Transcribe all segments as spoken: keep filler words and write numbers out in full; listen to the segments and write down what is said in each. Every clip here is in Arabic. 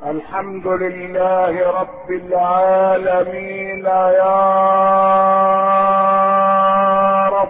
الحمد لله رب العالمين يا رب.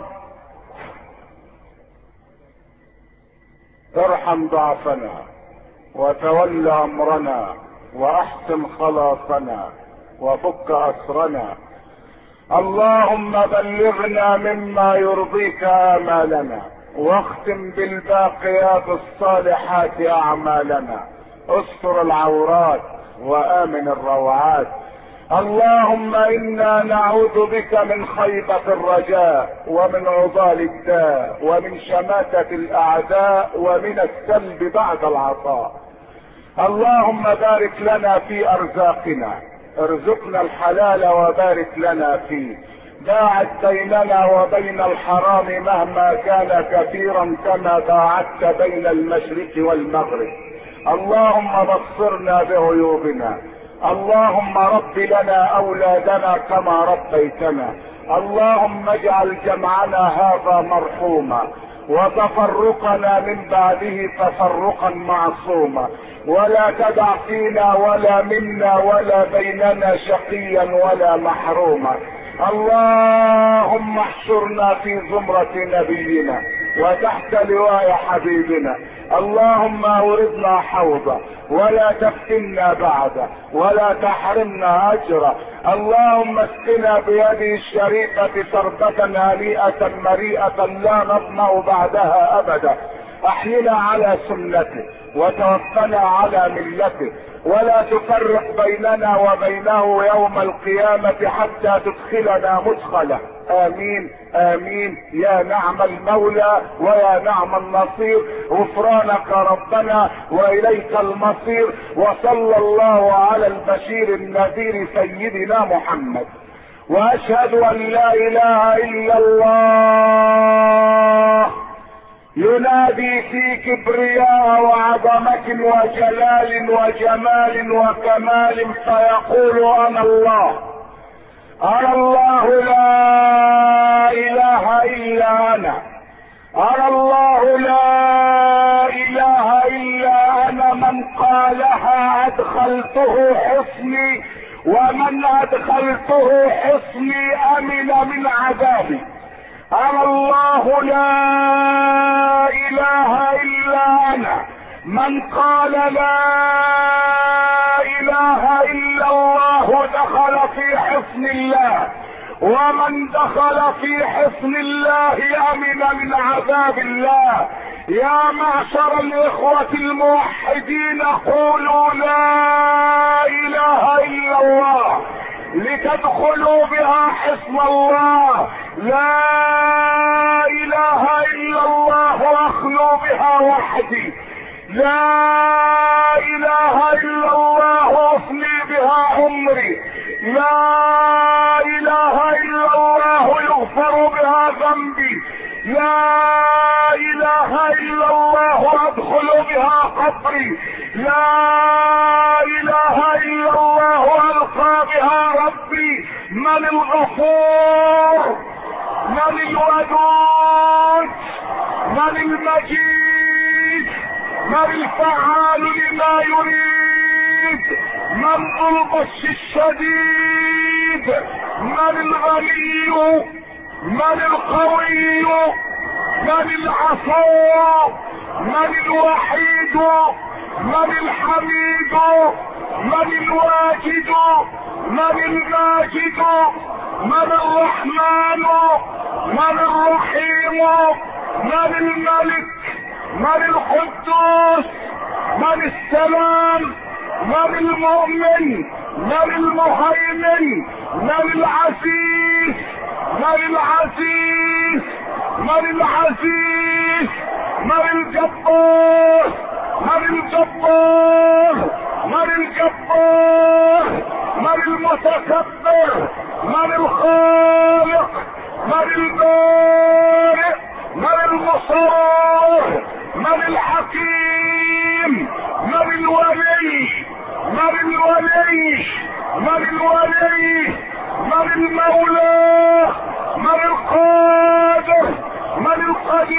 ارحم ضعفنا وتول امرنا واحسن خلاصنا وفك اسرنا. اللهم بلغنا مما يرضيك امالنا واختم بالباقيات الصالحات اعمالنا. استر العورات وامن الروعات. اللهم انا نعوذ بك من خيبة الرجاء ومن عضال الداء ومن شماتة الاعداء ومن السلب بعد العطاء. اللهم بارك لنا في ارزاقنا، ارزقنا الحلال وبارك لنا فيه. باعد بيننا وبين الحرام مهما كان كثيرا كما باعدت بين المشرق والمغرب. اللهم بصرنا بعيوبنا. اللهم رب لنا اولادنا كما ربيتنا. اللهم اجعل جمعنا هذا مرحوما وتفرقنا من بعده تفرقا معصوما، ولا تدع فينا ولا منا ولا بيننا شقيا ولا محروما. اللهم احشرنا في زمرة نبينا وتحت لواء حبيبنا. اللهم اوردنا حوضه ولا تفتنا بعده ولا تحرمنا اجره. اللهم اسقنا بيده الشريفة شربة هنيئة مريئة لا نظمأ بعدها ابدا. احينا على سنته وتوفنا على ملته، ولا تفرق بيننا وبينه يوم القيامة حتى تدخلنا مدخله. امين امين يا نعم المولى ويا نعم النصير. غفرانك ربنا واليك المصير. وصلى الله على البشير النذير سيدنا محمد. واشهد ان لا اله الا الله ينادي في كبرياء وعظمة وجلال وجمال وكمال فيقول انا الله. انا الله لا اله الا انا. انا الله لا اله الا انا. من قالها ادخلته حصني ومن ادخلته حصني امن من عذابي. انا الله لا اله الا انا. من قال لا اله الا الله دخل في حصن الله، ومن دخل في حصن الله امن من عذاب الله. يا معشر الاخوة الموحدين قولوا لا اله الا الله لتدخلوا بها حصن الله. لا اله الا الله واخلو بها وحدي. لا اله الا الله افني بها عمري. لا اله الا الله يغفر بها ذنبي. لا اله الا الله ادخل بها قبري. لا اله الا الله القى بها ربي. من الغفور؟ من الودود؟ من المجيد؟ من الفعال لما يريد؟ من ذو البطش الشديد؟ من الغني؟ من القوي؟ من العفو؟ من الوحيد؟ من الحميد؟ من الواجد؟ من الماجد؟ من الرحمن؟ من الرحيم؟ من الملك؟ من القدوس؟ من السلام؟ من المؤمن؟ من المهيمن؟ من العزيز؟ من العزيز؟ من العزيز؟ من الجبار؟ من الجبار؟ من الجبار؟ من المتكبر؟ من الخالق؟ من البارئ؟ من المصور؟ من الحكيم؟ من الولي؟ من الولي؟ من الولي؟ من المولى؟ من القادر؟ من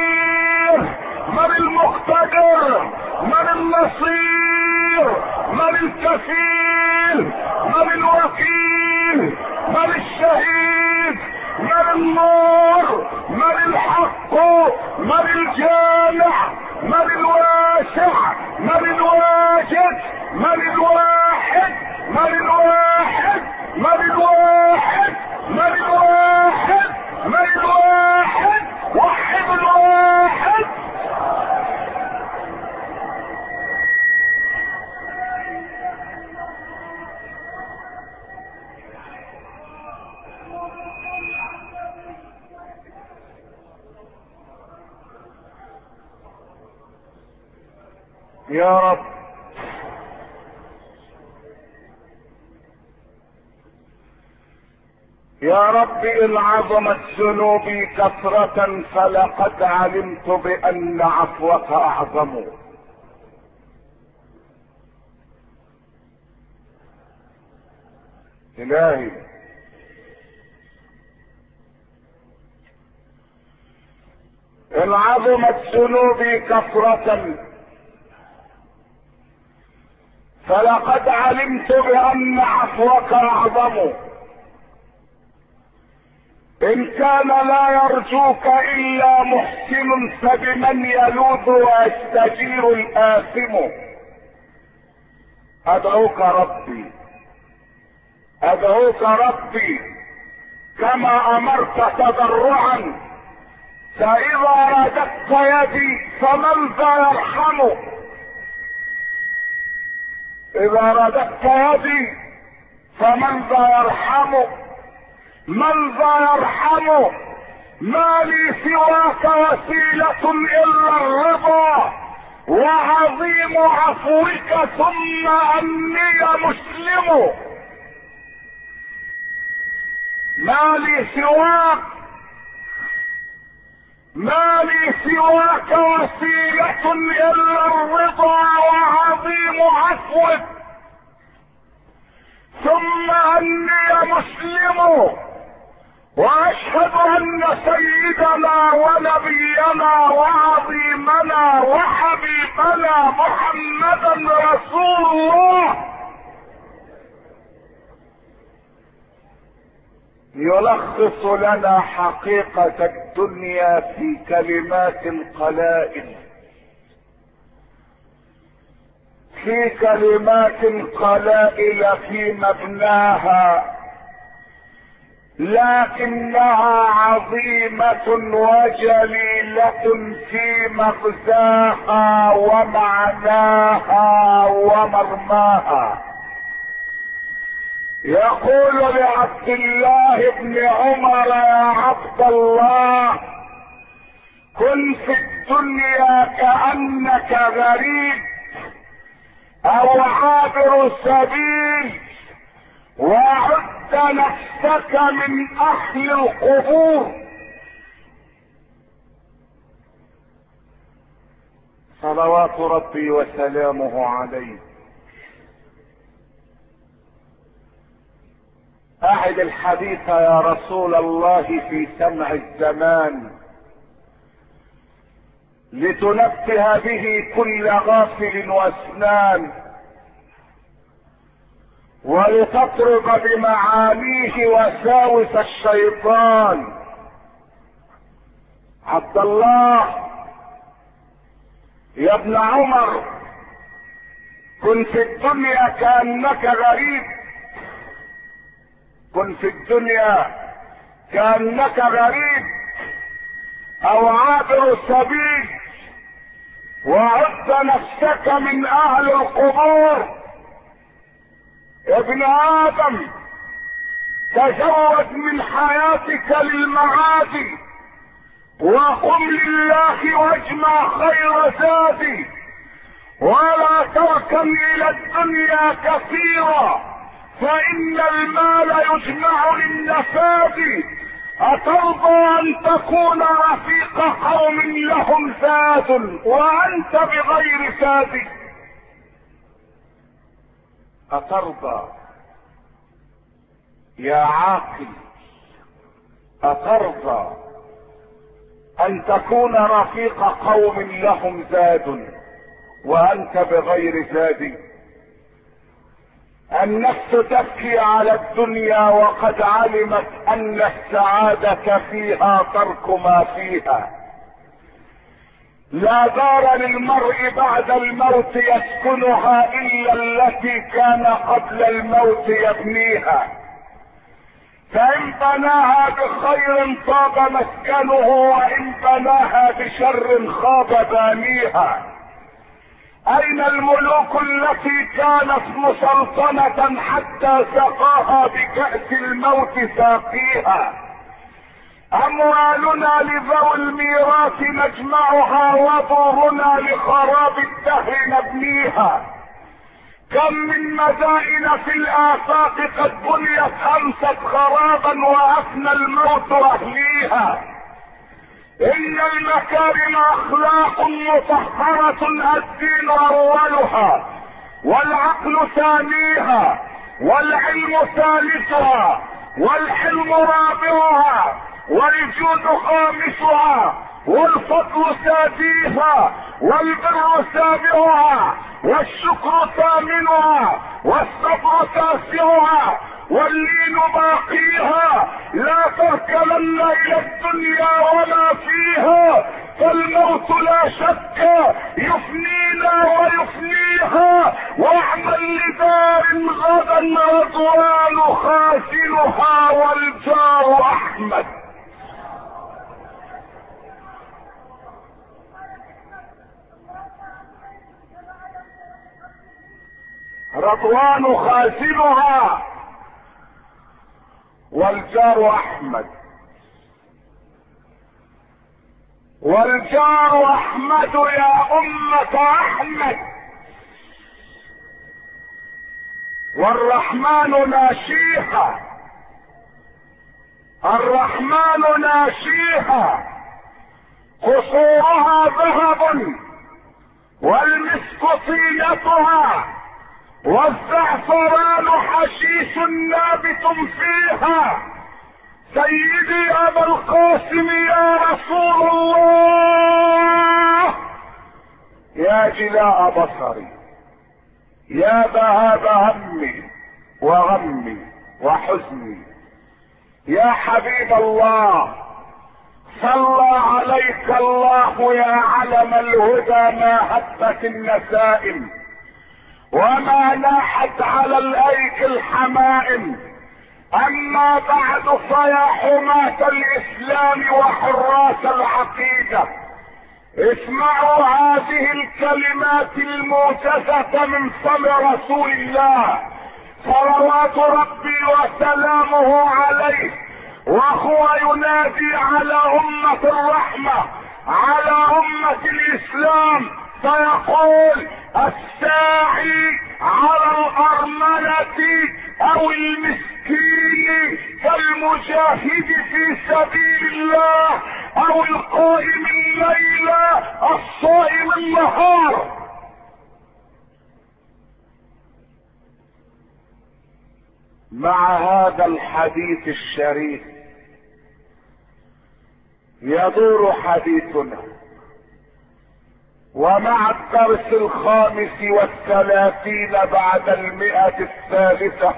القدير؟ من المقتدر؟ من النصير؟ من من الكفيل؟ من الوكيل؟ من الشهيد؟ من النور؟ من الحق؟ من الجامع؟ من الواسع؟ من الواجد؟ من الواحد؟ من الواحد؟ من الواحد؟ من الواحد؟ من الواحد؟ وحد الواحد. يا رب يا رب إن عظمت ذنوبي كثرة فلقد علمت بأن عفوك أعظم. إلهي إن عظمت ذنوبي كثرة فلقد علمت بأن عفوك أعظم. إن كان لا يرجوك إلا محسن فبمن يلوذ ويستجير الآثم. أدعوك ربي أدعوك ربي كما أمرت تضرعا، فإذا رددت يدي فمن ذا يرحم؟ إذا رددت يدي فمن ذا يرحم؟ من ذا يرحم؟ ما لي سواك وسيلة إلا الرضا وعظيم عفوك ثم أني مسلم. ما لي سواك ما لي سواك وسيلة إلا الرضا وعظيم عفوك ثم أني مسلم. واشهد ان سيدنا ونبينا وعظيمنا وحبيبنا محمدا رسول الله يلخص لنا حقيقة الدنيا في كلمات قلائل في كلمات قلائل في مبناها، لكنها عظيمة وجليلة في مغزاها ومعناها ومرماها. يقول لعبد الله بن عمر: يا عبد الله، كن في الدنيا كأنك غريب او عابر سبيل، وعد نفسك من اهل القبور. صلوات ربي وسلامه عليه. اعد الحديث يا رسول الله في سمع الزمان لتنبه به كل غافل واسنان، ولتطرد بمعانيه وساوس الشيطان. عبد الله يا ابن عمر، كن في الدنيا كأنك غريب، كن في الدنيا كأنك غريب او عابر سبيل، وعد نفسك من اهل القبور. ابن ادم، تزود من حياتك للمعاد، وقم لله واجمع خير زادي، ولا تركن الى الدنيا كثيرا فان المال يجمع للنفاد. اترضى ان تكون رفيق قوم لهم زاد وانت بغير زاد؟ اترضى يا عاقل، اترضى ان تكون رفيق قوم لهم زاد وانت بغير زاد؟ النفس تبكي على الدنيا وقد علمت ان السعادة فيها ترك ما فيها. لا دار للمرء بعد الموت يسكنها الا التي كان قبل الموت يبنيها، فان بناها بخير طاب مسكنه وان بناها بشر خاب بانيها. اين الملوك التي كانت مسلطنة حتى سقاها بكأس الموت ساقيها؟ اموالنا لذوي الميراث نجمعها ودورنا لخراب الدهر نبنيها. كم من مدائن في الافاق قد بنيت امست خرابا وافنى الموت اهليها. ان المكارم اخلاق مطهرة الدين اولها والعقل ثانيها والعلم ثالثها والحلم رابعها والجود خامسها والفضل سادسها والبر سابعها والشكر ثامنها والصبر تاسعها واللين باقيها. لا تركنن الى الدنيا وما فيها فالموت لا شك يفنينا ويفنيها. واعمل لدار غدا رضوان خازنها والجار احمد. رضوان خازنها والجار احمد. والجار احمد يا امة احمد. والرحمن ناشيها الرحمن ناشيها. قصورها ذهب والمسك طينتها والزعفران حشيش نابت فيها. سيدي ابا القاسم يا رسول الله، يا جلاء بصري، يا ذهاب همي وغمي وحزني، يا حبيب الله، صلى عليك الله يا علم الهدى. ما هبت النسائم وما ناحت على الايك الحمائم. اما بعد فيا حماة الاسلام وحراس العقيدة، اسمعوا هذه الكلمات الموجزة من فم رسول الله صلوات ربي وسلامه عليه، وهو ينادي على امة الرحمة، على امة الاسلام، فيقول: الساعي على الارملة او المسكين كالمجاهد في سبيل الله او القائم الليل الصائم النهار. مع هذا الحديث الشريف يدور حديثنا، ومع الدرس الخامس والثلاثين بعد المئة الثالثة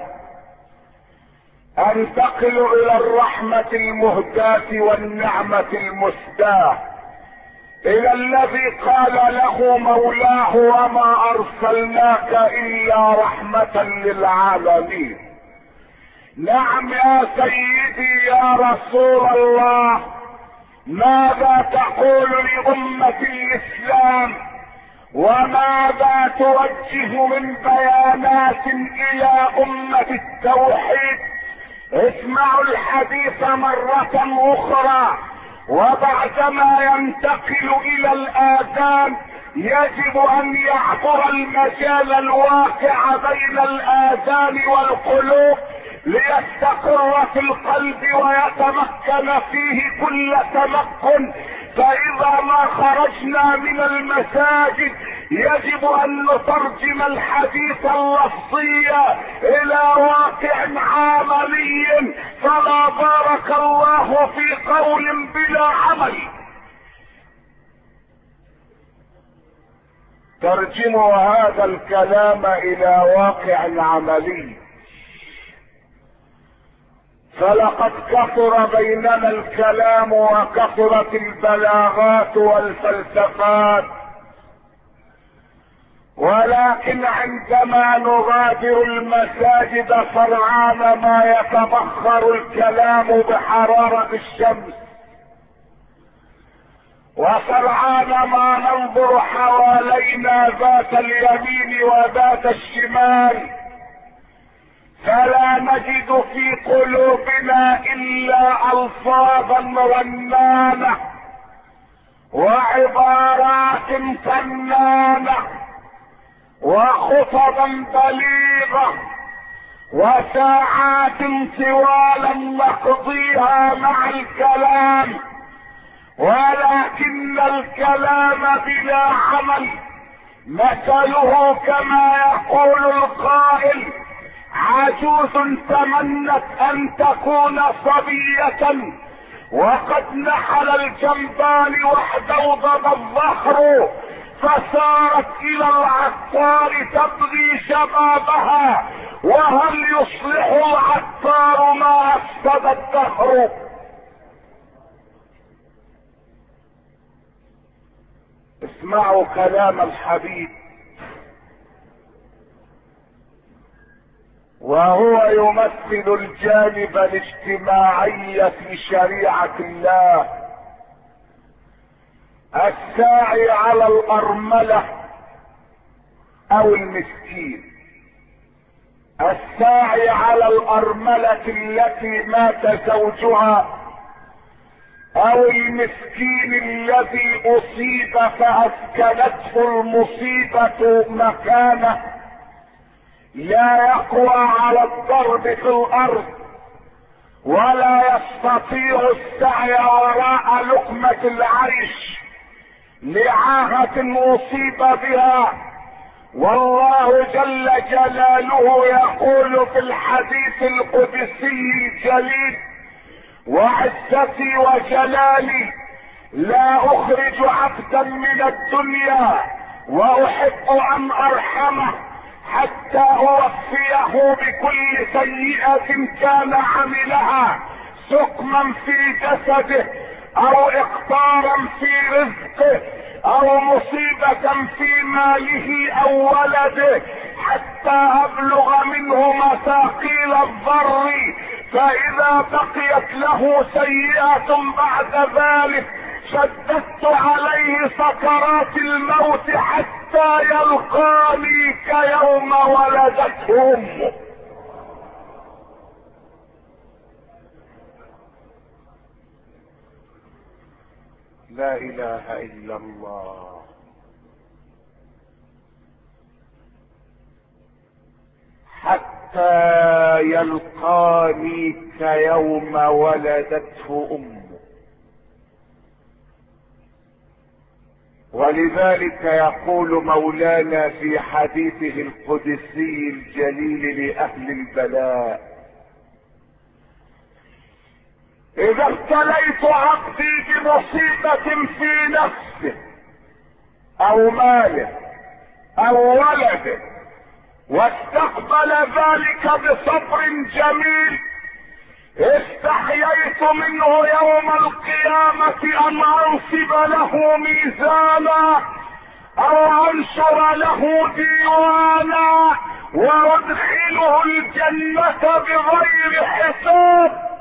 انتقل الى الرحمة المهداة والنعمة المسداة، الى الذي قال له مولاه: وما ارسلناك الا رحمة للعالمين. نعم يا سيدي يا رسول الله، ماذا تقول لأمة الإسلام وماذا توجه من بيانات إلى أمة التوحيد؟ اسمعوا الحديث مرة أخرى، وبعدما ينتقل إلى الآذان يجب أن يعبر المجال الواقع بين الآذان والقلوب ليستقر في القلب ويتمكن فيه كل تمكن. فإذا ما خرجنا من المساجد يجب أن نترجم الحديث اللفظي إلى واقع عملي، فلا بارك الله في قول بلا عمل. ترجموا هذا الكلام الى واقع عملي. فلقد كثر بيننا الكلام وكثرت البلاغات والفلسفات، ولكن عندما نغادر المساجد سرعان ما يتبخر الكلام بحرارة الشمس، وسرعان ما ننظر حوالينا ذات اليمين وذات الشمال، فلا نجد في قلوبنا الا الفاظا رنانة وعبارات فنانة وخطبا بليغة وساعات طوالا نقضيها مع الكلام، ولكن الكلام بلا عمل مثله كما يقول القائل: عجوز تمنت ان تكون صبية وقد نحل الجنبان واحتوضب الظهر، فسارت الى العطار تبغي شبابها، وهل يصلح العطار ما افسد الدهر؟ اسمعوا كلام الحبيب وهو يمثل الجانب الاجتماعي في شريعة الله. الساعي على الأرملة أو المسكين، الساعي على الأرملة التي مات زوجها أو المسكين الذي أصيب فأسكنته المصيبة مكانه، لا يقوى على الضرب في الأرض ولا يستطيع السعي وراء لقمة العيش لعاهة أصيب بها. والله جل جلاله يقول في الحديث القدسي الجليل: وعزتي وجلالي لا أخرج عبدا من الدنيا وأحب أن أرحمه حتى أوفيه بكل سيئة كان عملها، سقما في جسده أو إقطارا في رزقه أو مصيبة في ماله أو ولده، حتى أبلغ منه مثاقيل الضر، فإذا بقيت له سيئة بعد ذلك شددت عليه سكرات الموت حتى يلقاني كيوم ولدته امه. لا اله الا الله. حتى يلقاني كيوم ولدته امه. ولذلك يقول مولانا في حديثه القدسي الجليل لأهل البلاء: إذا ابتليت عبدي بمصيبة في نفسه أو ماله أو ولده واستقبل ذلك بصبر جميل، استحييت منه يوم القيامة ان انصب له ميزانا او انشر له ديوانا وادخله الجنة بغير حساب.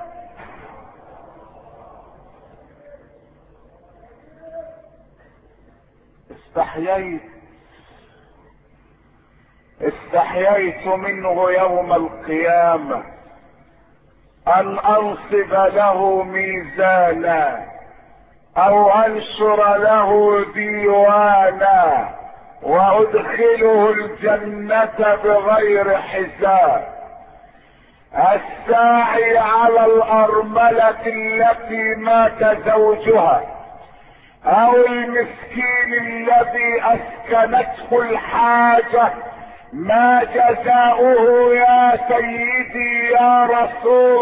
استحييت استحييت منه يوم القيامة ان انصب له ميزانا او انشر له ديوانا وادخله الجنة بغير حساب. الساعي على الارملة التي مات زوجها او المسكين الذي اسكنته الحاجة، ما جزاؤه يا سيدي يا رسول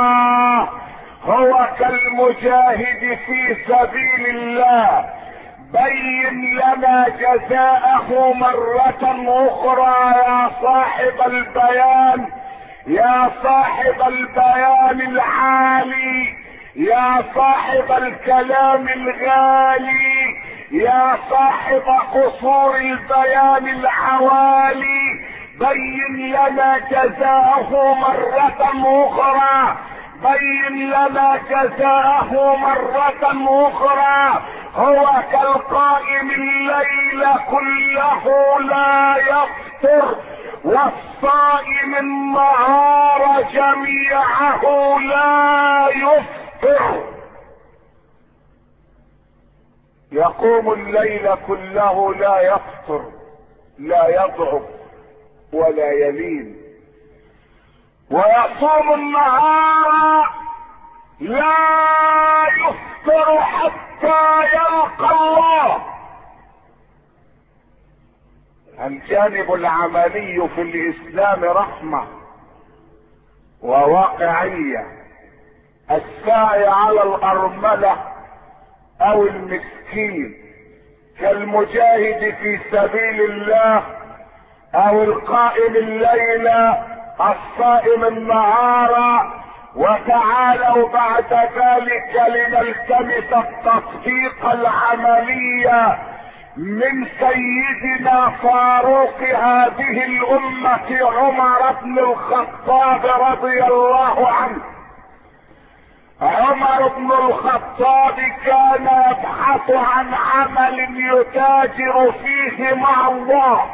الله؟ هو كالمجاهد في سبيل الله بين لنا جزاءه مرة اخرى يا صاحب البيان، يا صاحب البيان العالي، يا صاحب الكلام الغالي، يا صاحب قصور البيان العوالي، بين لنا جزاءه مرة اخرى، بين لنا جزاءه مرة اخرى. هو كالقائم الليل كله لا يفطر، والصائم النهار جميعه لا يفطر. يقوم الليل كله لا يفطر، لا يضعف ولا يلين، ويصوم النهار لا يفطر حتى يلقى الله. الجانب العملي في الاسلام رحمة وواقعية. السعي على الارملة او المسكين كالمجاهد في سبيل الله، او القائم الليل الصائم النهار. وتعالوا بعد ذلك لنلتمس التطبيق العملي من سيدنا فاروق هذه الامة عمر بن الخطاب رضي الله عنه. عمر بن الخطاب كان يبحث عن عمل يتاجر فيه مع الله،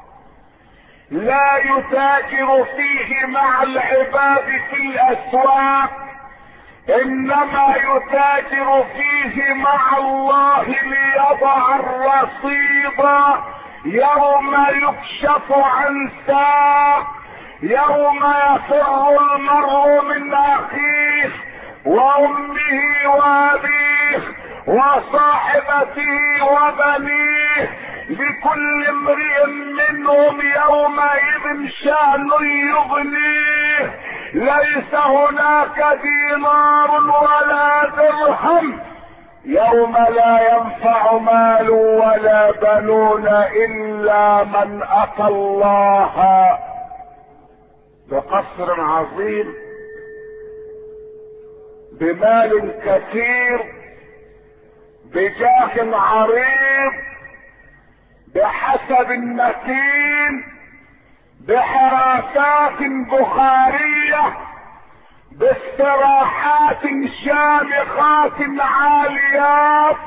لا يتاجر فيه مع العباد في الاسواق، انما يتاجر فيه مع الله ليضع الرصيد يوم يكشف عن ساق، يوم يفر المرء من اخيه وامه وابيه وصاحبته وبنيه، لكل امرئ منهم يومئذ شأن يغنيه، ليس هناك دينار ولا درهم، يوم لا ينفع مال ولا بنون الا من اتى الله بقصر عظيم، بمال كثير، بجاه عريض، بحسب متين، بحراسات بخارية، باستراحات شامخات عاليات،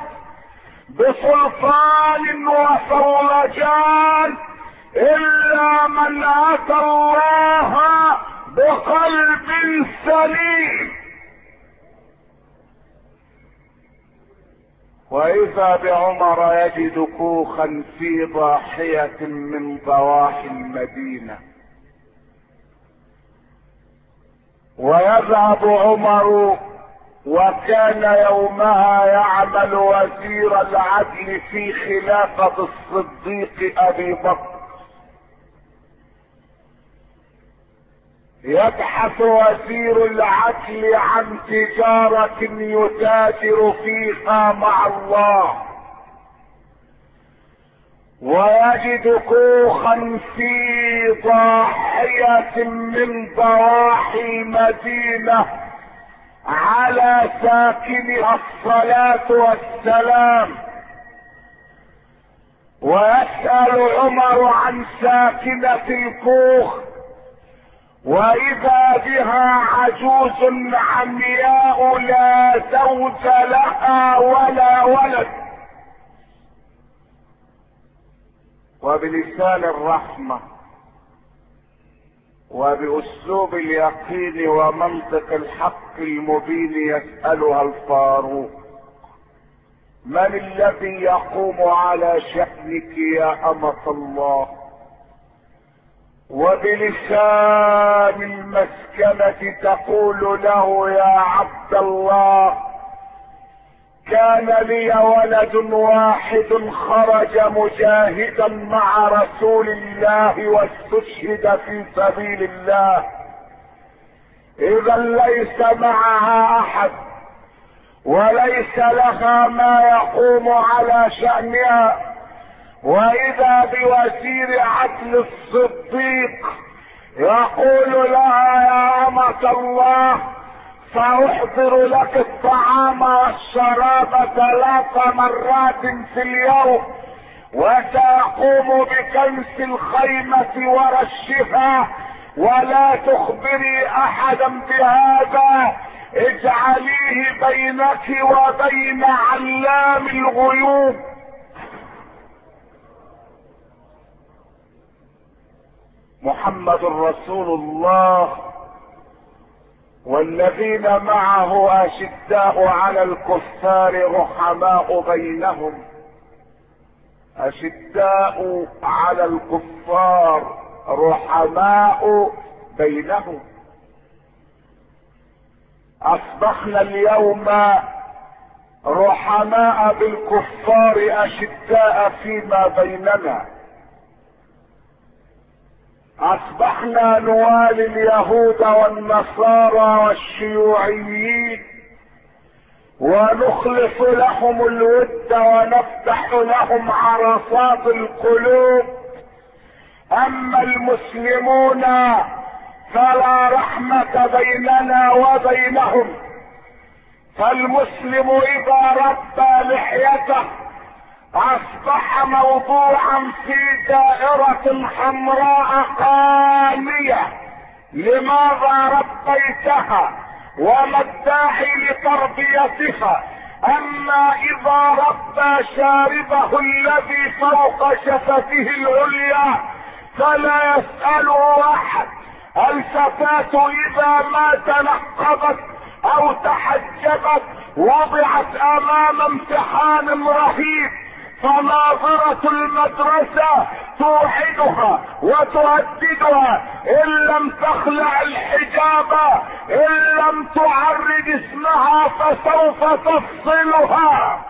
بسلطان وصولجان، الا من اتى الله بقلب سليم. واذا بعمر يجد كوخا في ضاحية من ضواحي المدينة، ويذهب عمر وكان يومها يعمل وزير العدل في خلافة الصديق ابي بكر، يبحث وزير العدل عن تجارة يتاجر فيها مع الله، ويجد كوخا في ضاحية من ضواحي مدينة على ساكنها الصلاة والسلام، ويسأل عمر عن ساكنة الكوخ، واذا بها عجوز عمياء لا زوج لها ولا ولد، وبلسان الرحمة وباسلوب اليقين ومنطق الحق المبين يسألها الفاروق: من الذي يقوم على شأنك يا أمة الله؟ وبلسان المسكنة تقول له: يا عبد الله، كان لي ولد واحد خرج مجاهدا مع رسول الله واستشهد في سبيل الله، اذا ليس معها احد، وليس لها ما يقوم على شأنها. واذا بوزير عدل الصديق يقول لها يا أمة الله سأحضر لك الطعام والشراب ثلاث مرات في اليوم، وسأقوم بكنس الخيمة ورشها، ولا تخبري احدا بهذا، اجعليه بينك وبين علام الغيوب. محمد رسول الله والذين معه اشداء على الكفار رحماء بينهم. اشداء على الكفار رحماء بينهم. اصبحنا اليوم رحماء بالكفار اشداء فيما بيننا. اصبحنا نوالي اليهود والنصارى والشيوعيين ونخلص لهم الود ونفتح لهم عرصات القلوب. اما المسلمون فلا رحمة بيننا وبينهم. فالمسلم اذا ربى لحيته اصبح موضوعا في دائرة حمراء قانية. لماذا ربيتها وما الداعي لتربيتها؟ اما اذا ربى شاربه الذي فوق شفته العليا فلا يسأله احد. الفتاة اذا ما تنقبت او تحجبت وضعت امام امتحان رهيب، فناظرة المدرسة توحدها وتهددها ان لم تخلع الحجاب، ان لم تعرض اسمها فسوف تفصلها.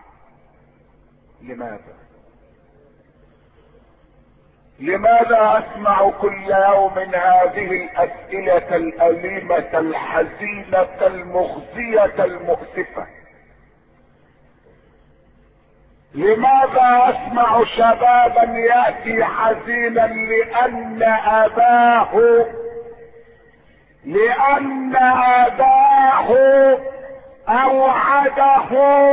لماذا؟ لماذا اسمع كل يوم هذه الاسئلة الاليمة الحزينة المخزية المؤسفة؟ لماذا اسمع شبابا ياتي حزينا لان اباه لان اباه اوعده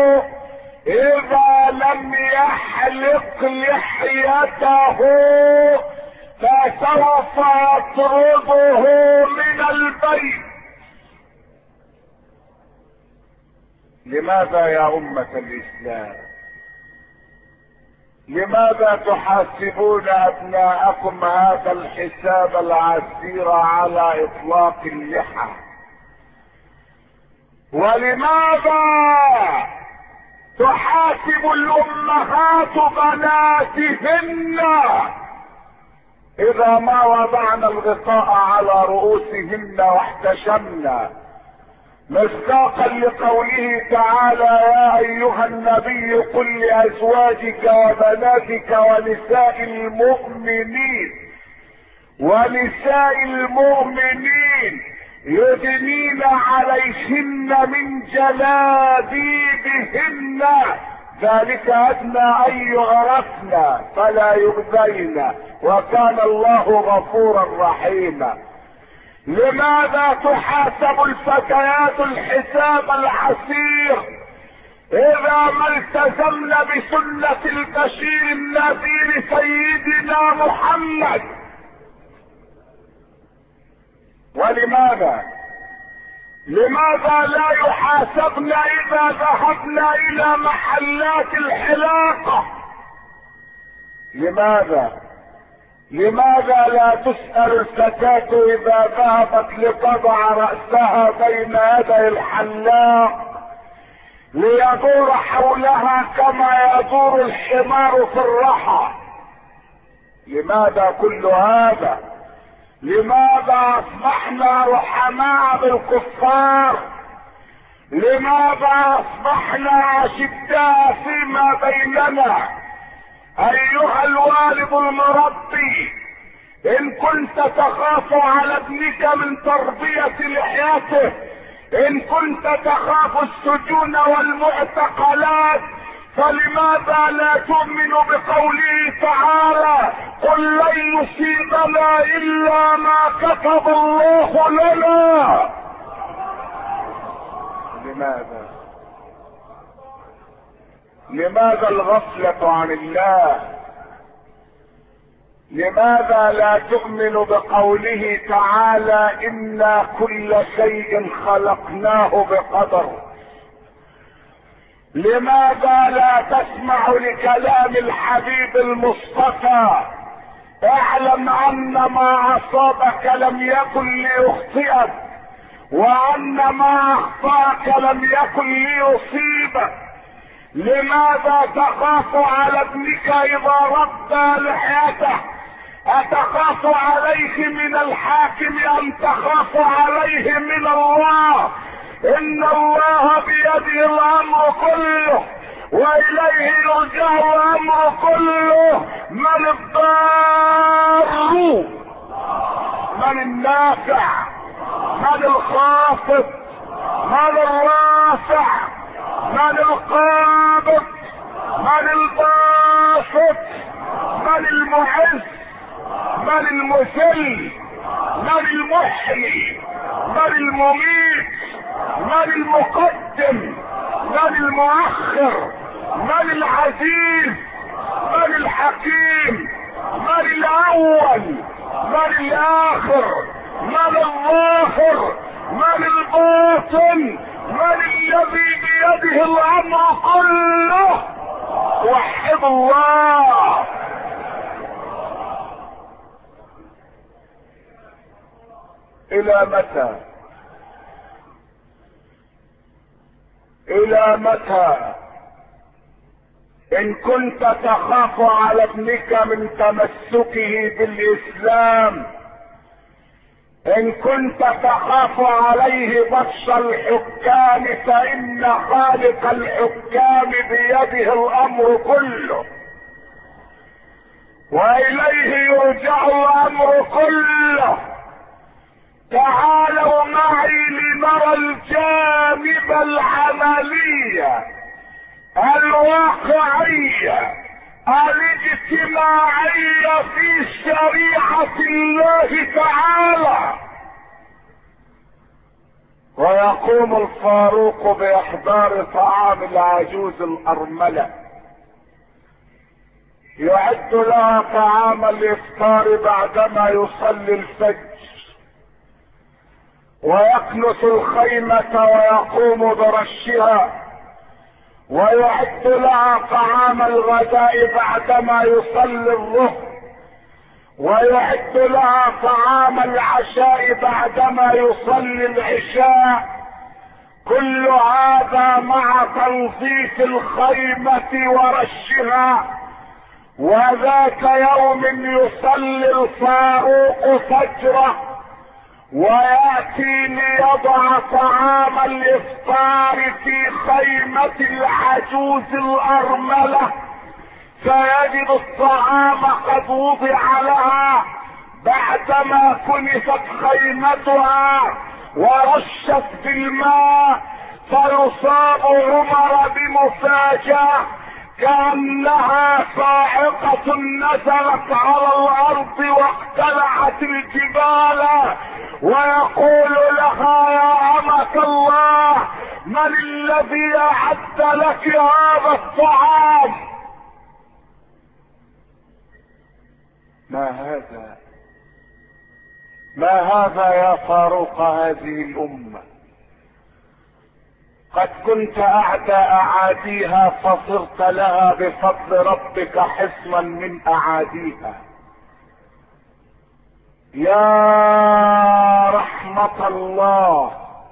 اذا لم يحلق لحيته فسوف يطرده من البيت؟ لماذا يا امة الاسلام؟ لماذا تحاسبون ابناءكم هذا الحساب العسير على اطلاق اللحى؟ ولماذا تحاسب الامهات بناتهن اذا ما وضعن الغطاء على رؤوسهن واحتشمن، مصداقا لقوله تعالى يا ايها النبي قل لازواجك وبناتك ونساء المؤمنين ونساء المؤمنين يدنين عليهن من جلابيبهن ذلك ادنى ان يعرفن فلا يؤذين وكان الله غفورا رحيما. لماذا تحاسب الفتيات الحساب العسير اذا ما التزمن بسنة البشير النذير سيدنا محمد؟ ولماذا لماذا لا يحاسبن اذا ذهبنا الى محلات الحلاقة؟ لماذا لماذا لا تسأل الفتاة اذا ذهبت لتضع رأسها بين يدي الحلاق ليدور حولها كما يدور الحمار في الرحى؟ لماذا كل هذا؟ لماذا اصبحنا رحماء بالكفار؟ لماذا اصبحنا اشداء فيما بيننا؟ ايها الوالد المربي، ان كنت تخاف على ابنك من تربية لحيته ان كنت تخاف السجون والمعتقلات فلماذا لا تؤمن بقوله تعالى قل لن يصيبنا الا ما كتب الله لنا؟ لماذا لماذا الغفلة عن الله؟ لماذا لا تؤمن بقوله تعالى انا كل شيء خلقناه بقدر؟ لماذا لا تسمع لكلام الحبيب المصطفى اعلم ان ما اصابك لم يكن ليخطئك وان ما اخطاك لم يكن ليصيبك؟ لماذا تخاف على ابنك اذا رد لحيته؟ اتخاف عليه من الحاكم ام تخاف عليه من الله؟ ان الله بيده الامر كله واليه يرجع الامر كله. من الضار؟ من النافع؟ من الخافض؟ من الرافع؟ من القابض؟ من الباسط؟ من المعز؟ من المذل؟ من المحيي؟ من المميت؟ من المقدم؟ من المؤخر؟ من العزيز؟ من الحكيم؟ من الاول؟ من الاخر؟ من الظاهر؟ من الباطن؟ من الذي بيده الامر كله؟ وحد الله. الى متى الى متى ان كنت تخاف على ابنك من تمسكه بالاسلام، ان كنت تخاف عليه بطش الحكام فان خالق الحكام بيده الامر كله واليه يرجع الامر كله. تعالوا معي لنرى الجانب العملية الواقعية الاجتماعية في شريعة الله تعالى. ويقوم الفاروق باحضار طعام العجوز الارملة، يعد لها طعام الافطار بعدما يصلي الفجر، ويكنس الخيمة ويقوم برشها، ويعد لها طعام الغداء بعدما يصلي الظهر، ويعد لها طعام العشاء بعدما يصلي العشاء. كل هذا مع تنظيف الخيمة ورشها. وذاك يوم يصلي الفاروق فجره ويأتي ليضع طعام الافطار في خيمة العجوز الارملة، فيجد الطعام قد وضع لها بعدما كنست خيمتها ورشت بالماء، فيصاب عمر بمفاجأة كأنها صاعقة نزلت على الارض واقتلعت الجبال، ويقول لها يا أمة الله من الذي اعد لك هذا الطعام؟ ما هذا ما هذا يا فاروق هذه الامة؟ قد كنت اعدى اعاديها فصرت لها بفضل ربك حصنا من اعاديها. يا رحمة الله،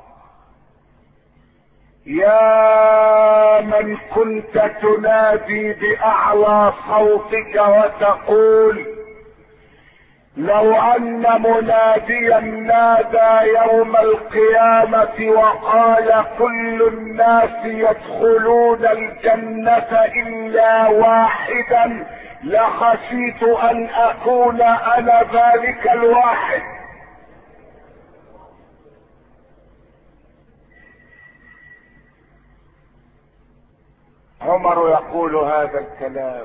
يا من كنت تنادي باعلى صوتك وتقول لو ان مناديا نادى يوم القيامة وقال كل الناس يدخلون الجنة الا واحدا لخشيت ان اكون انا ذلك الواحد. يقول هذا الكلام.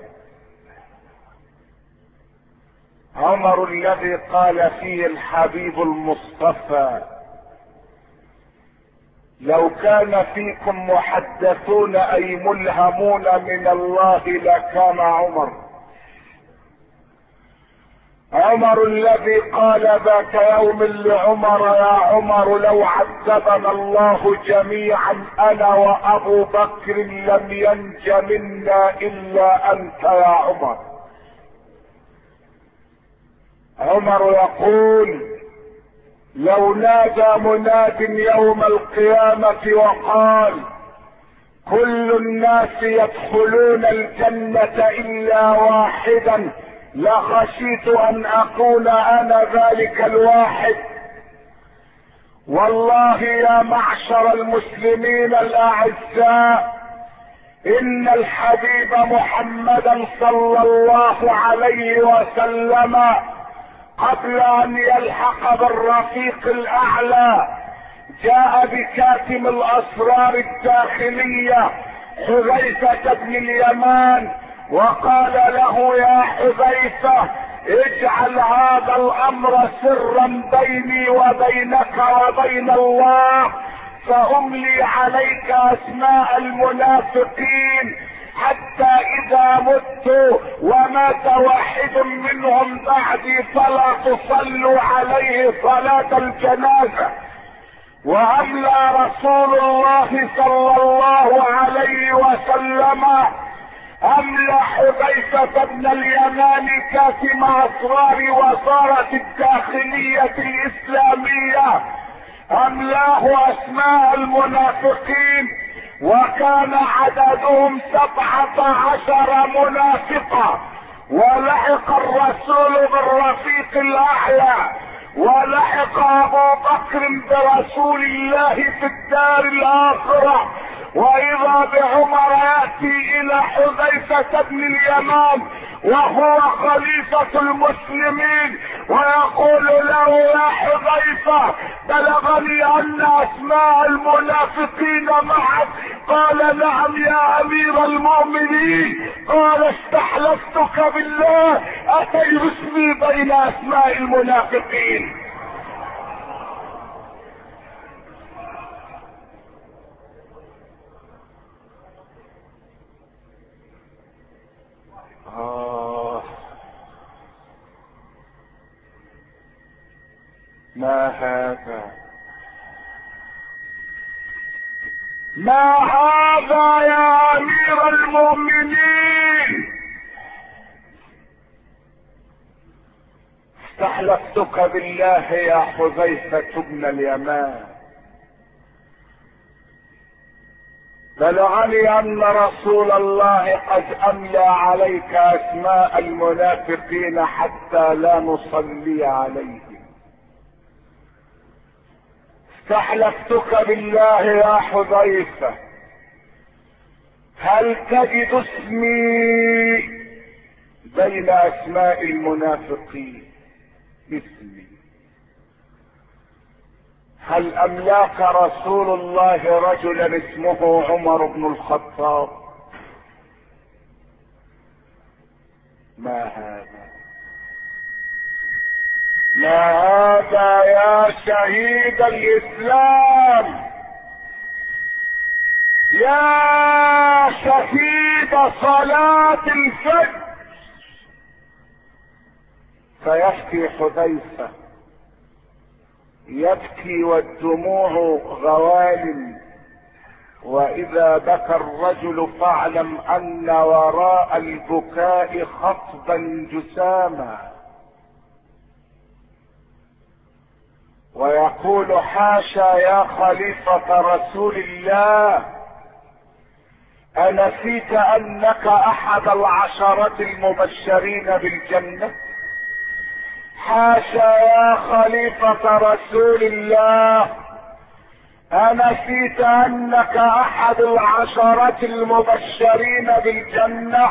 عمر الذي قال فيه الحبيب المصطفى: لو كان فيكم محدثون اي ملهمون من الله لكان عمر. عمر الذي قال ذات يوم لعمر: يا عمر لو عذبنا الله جميعا انا وابو بكر لم ينج منا الا انت يا عمر. عمر يقول: لو نادى مناد يوم القيامة وقال: كل الناس يدخلون الجنة الا واحدا، لخشيت ان اكون انا ذلك الواحد. والله يا معشر المسلمين الاعزاء، ان الحبيب محمدا صلى الله عليه وسلم قبل ان يلحق بالرفيق الاعلى جاء بكاتم الاسرار الداخلية حذيفة بن اليمان وقال له: يا حذيفة اجعل هذا الامر سرا بيني وبينك وبين الله، فاملي عليك اسماء المنافقين حتى اذا مت ومات واحد منهم بعدي فلا تصلوا عليه صلاة الجنازة. واملى رسول الله صلى الله عليه وسلم املى حذيفة بن اليمان كاتم اسرار وزارة الداخلية الاسلامية، املاه اسماء المنافقين، وكان عددهم سبعة عشر منافقا. ولحق الرسول بالرفيق الاعلى، ولحق ابو بكر برسول الله في الدار الاخرة. واذا بعمر ياتي الى حذيفة بن اليمان وهو خليفة المسلمين ويقول له: يا حذيفة بلغني ان اسماء المنافقين معك. قال: نعم يا امير المؤمنين. قال: استحلفتك بالله اتي اسمي بين اسماء المنافقين. آه ما هذا ما هذا يا امير المؤمنين؟ استحلفتك بالله يا حذيفة بن اليمان، بلغني ان رسول الله قد املى عليك اسماء المنافقين حتى لا نصلي عليهم. استحلفتك بالله يا حذيفة، هل تجد اسمي بين اسماء المنافقين؟ اسمي. هل املاك رسول الله رجلا اسمه عمر بن الخطاب؟ ما هذا ما هذا يا شهيد الاسلام، يا شهيد صلاة الفجر. فيبكي حذيفة، يبكي والدموع غوال، واذا بكى الرجل فاعلم ان وراء البكاء خطبا جساما. ويقول: حاشا يا خليفة رسول الله، أنسيت أنك أحد العشرة المبشرين بالجنة؟ حاشا يا خليفة رسول الله، أنسيت أنك أحد العشرة المبشرين بالجنة؟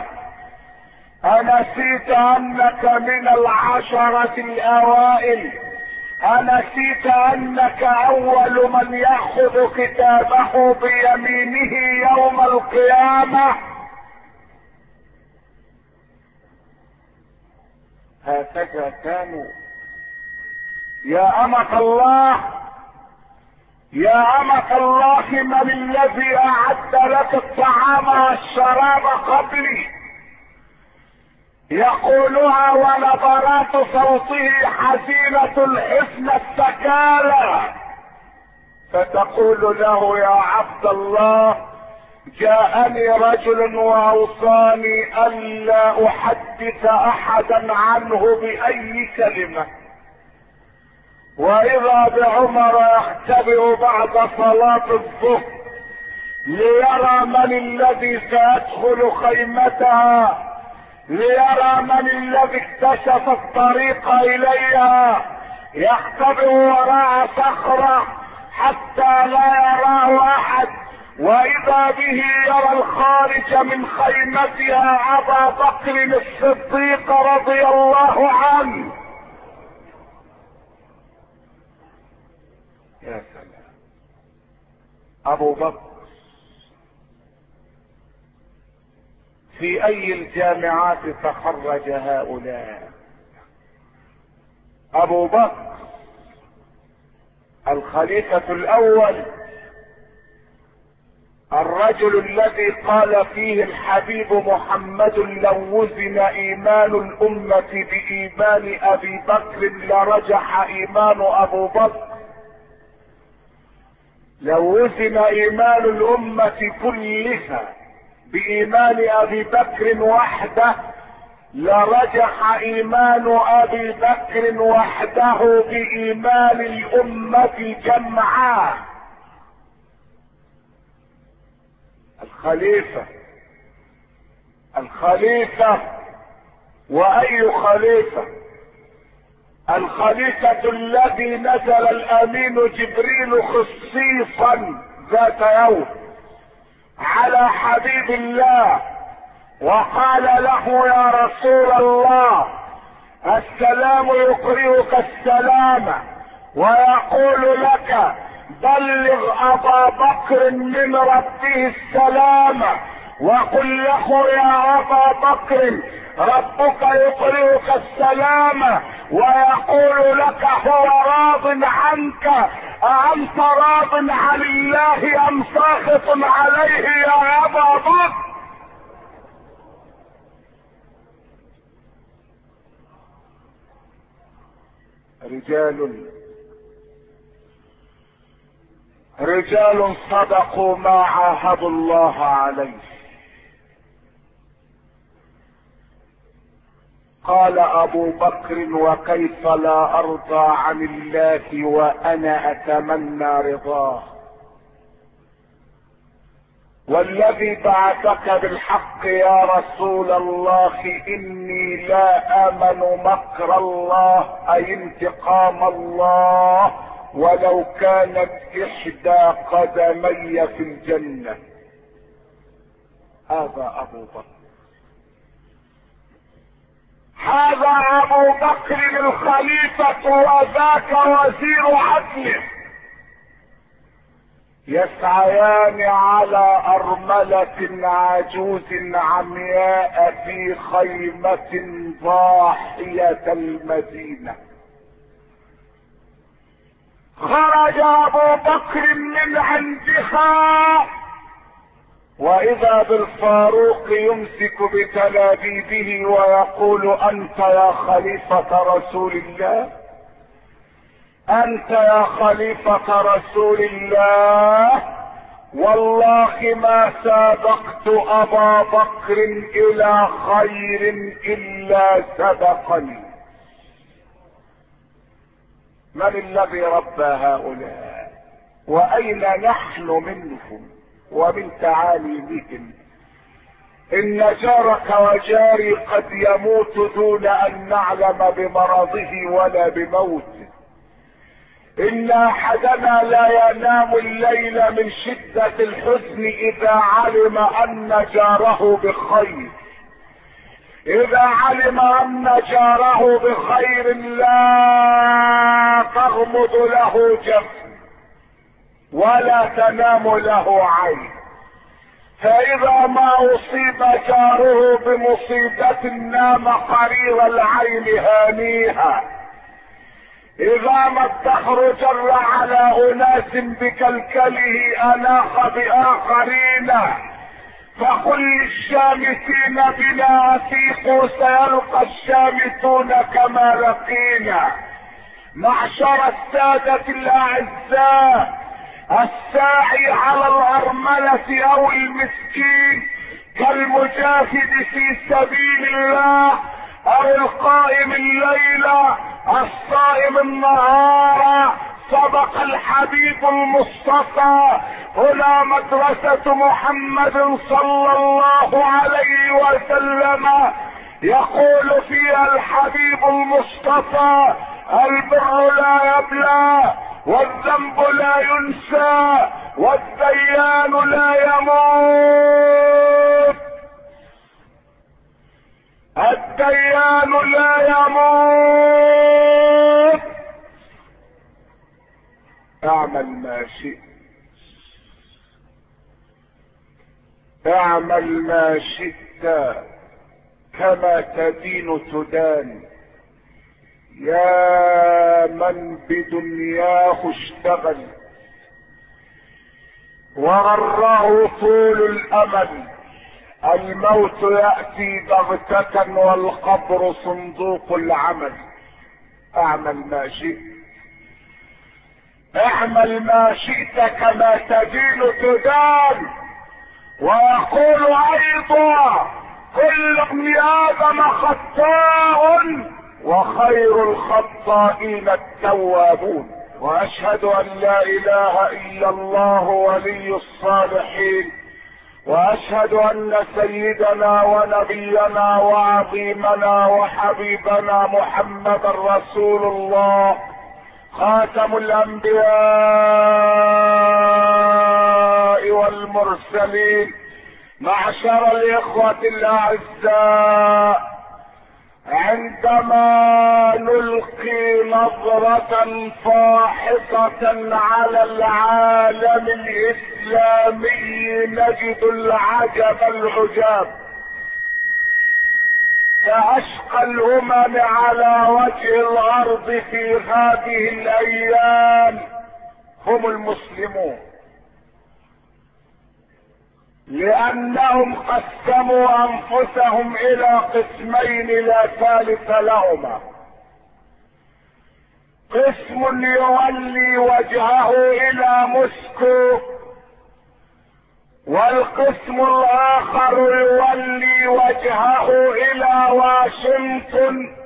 أنسيت أنك من العشرة الأوائل؟ أنسيت أنك أول من يأخذ كتابه بيمينه يوم القيامة؟ هكذا كانوا. يا أمة الله، يا أمة الله، من الذي أعد لك الطعام والشراب قبلي؟ يقولها ونبرات صوته حزينة الحزن السكالى، فتقول له يا عبد الله جاءني رجل واوصاني الا احدث احدا عنه باي كلمة. واذا بعمر يختبئ بعد صلاة الظهر ليرى من الذي سيدخل خيمتها، ليرى من الذي اكتشف الطريق اليها. يختبئ وراء صخرة حتى لا يراه احد، واذا به يرى الخارج من خيمتها ابا بكر الصديق رضي الله عنه. يا سلام، ابو بكر في اي الجامعات تخرج هؤلاء؟ ابو بكر الخليفة الاول، الرجل الذي قال فيه الحبيب محمد لو وزن ايمان الامة بايمان ابي بكر لرجح ايمان ابو بكر. لو وزن ايمان الامة كلها بايمان ابي بكر وحده لرجح ايمان ابي بكر وحده بايمان الامة جمعاء. الخليفة الخليفة واي خليفة؟ الخليفة الذي نزل الامين جبريل خصيصا ذات يوم على حبيب الله وقال له يا رسول الله السلام يقرئك السلام ويقول لك بلغ ابا بكر من ربه السلام وقل له يا ابا بكر ربك يقرئك السلام ويقول لك هو راض عنك، أأنت راض عن الله أم ساخط عليه يا أبا بكر؟ رجال رجال صدقوا ما عاهدوا الله عليه. قال ابو بكر وكيف لا ارضى عن الله وانا اتمنى رضاه، والذي بعثك بالحق يا رسول الله اني لا امن مكر الله اي انتقام الله ولو كانت احدى قدمي في الجنة. هذا ابو بكر، هذا ابو بكر الخليفة وذاك وزير عدله، يسعيان على ارملة عجوز عمياء في خيمة ضاحية المدينة. خرج ابو بكر من عندها واذا بالفاروق يمسك بتلابيبه ويقول انت يا خليفة رسول الله، انت يا خليفة رسول الله، والله ما سابقت ابا بكر الى خير الا سبقني. من الذي ربى هؤلاء واين نحن منهم ومن تعاليمهم؟ ان جارك وجاري قد يموت دون ان نعلم بمرضه ولا بموته. ان احدنا لا ينام الليل من شدة الحزن اذا علم ان جاره بخير، اذا علم ان جاره بخير لا تغمض له جفن ولا تنام له عين. فاذا ما اصيب جاره بمصيبة نام قرير العين هانيها، اذا ما الدهر جر على اناس بكلكله اناخ باخرين، فقل للشامتين بنا اثيقوا سيلقى الشامتون كما لقينا. معشر السادة الاعزاء، الساعي على الارملة او المسكين كالمجاهد في سبيل الله او القائم الليل الصائم النهار. سبق الحبيب المصطفى هنا مدرسة محمد صلى الله عليه وسلم، يقول فيها الحبيب المصطفى: البر لا يبلى والذنب لا ينسى والديان لا يموت. الديان لا يموت. اعمل ما شئت، اعمل ما شئت كما تدين تدان. يا من بدنياه اشتغل وغره طول الامل، الموت يأتي بغتة والقبر صندوق العمل. اعمل ما شئت، اعمل ما شئت كما تدين تدان. ويقول ايضا: كل ابن ادم خطاء وخير الخطائين التوابون. واشهد ان لا اله الا الله ولي الصالحين، واشهد ان سيدنا ونبينا وعظيمنا وحبيبنا محمد رسول الله خاتم الانبياء والمرسلين. معشر الاخوة الاعزاء، عندما نلقي نظرة فاحصة على العالم الاسلامي نجد العجب العجاب. فاشقى الامم على وجه الارض في هذه الايام هم المسلمون، لانهم قسموا انفسهم الى قسمين لا ثالث لهما. قسم يولي وجهه الى موسكو، والقسم الاخر يولي وجهه الى واشنطن،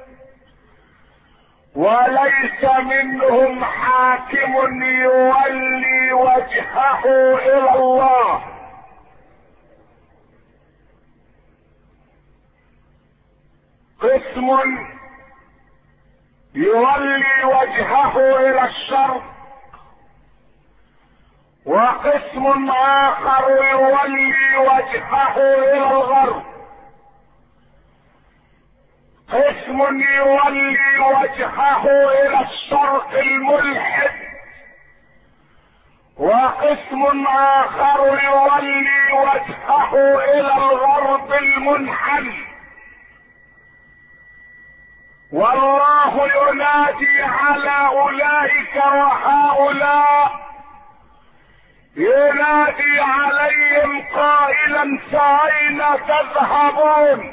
وليس منهم حاكم يولي وجهه الى الله. قسم يولي وجهه الى الشرق، وقسم اخر يولي وجهه الى الغرب. قسم يولي وجهه الى الشرق الملحد، وقسم اخر يولي وجهه الى الغرب المنحل. والله ينادي على اولئك وهؤلاء، ينادي عليهم قائلا: فأين تذهبون؟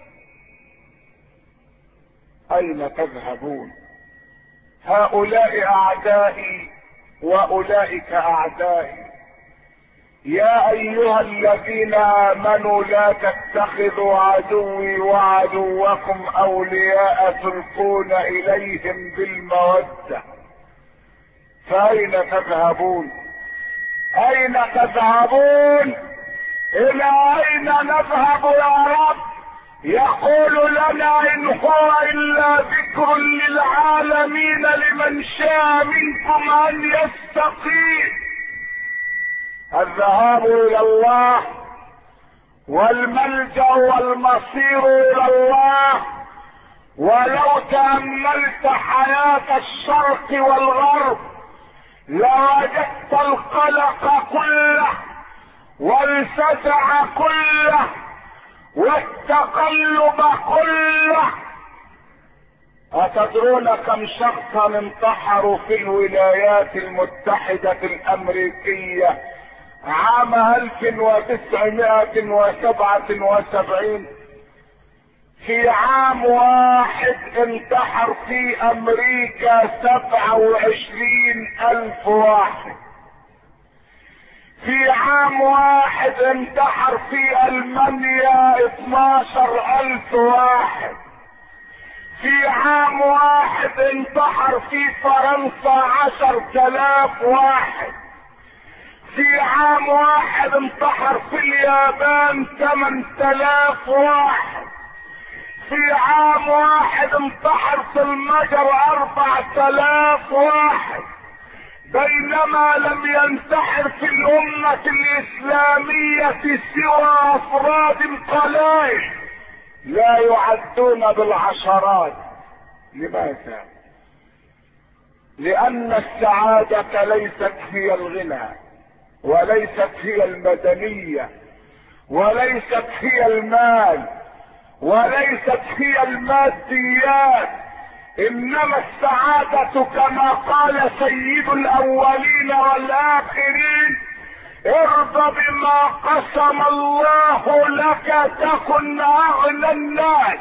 اين تذهبون؟ هؤلاء اعدائي واولئك اعدائي. يا ايها الذين امنوا لا تتخذوا عدوي وعدوكم اولياء تلقون اليهم بالمودة. فاين تذهبون؟ اين تذهبون؟ الى اين نذهب يا رب؟ يقول لنا: ان هو الا ذكر للعالمين لمن شاء منكم ان يستقيم. الذهاب الى الله والملجأ والمصير الى الله. ولو تأملت حياة الشرق والغرب لوجدت القلق كله والفزع كله والتقلب كله. أتدرون كم شخصا انتحروا في الولايات المتحدة الأمريكية عام ألف وتسعمائة وسبعة وسبعين؟ في عام واحد انتحر في أمريكا سبعة وعشرين ألف واحد. في عام واحد انتحر في ألمانيا اثناشر ألف واحد. في عام واحد انتحر في فرنسا عشر تلاف واحد. في عام واحد انتحر في اليابان ثمان تلاف واحد. في عام واحد انتحر في المجر أربع تلاف واحد، بينما لم ينتحر في الأمة الإسلامية سوى أفراد قليل لا يعدون بالعشرات. لماذا؟ لأن السعادة ليست هي الغنى، وليست هي المدنية، وليست هي المال، وليست هي الماديات، انما السعادة كما قال سيد الاولين والاخرين: ارض بما قسم الله لك تكن اغنى الناس.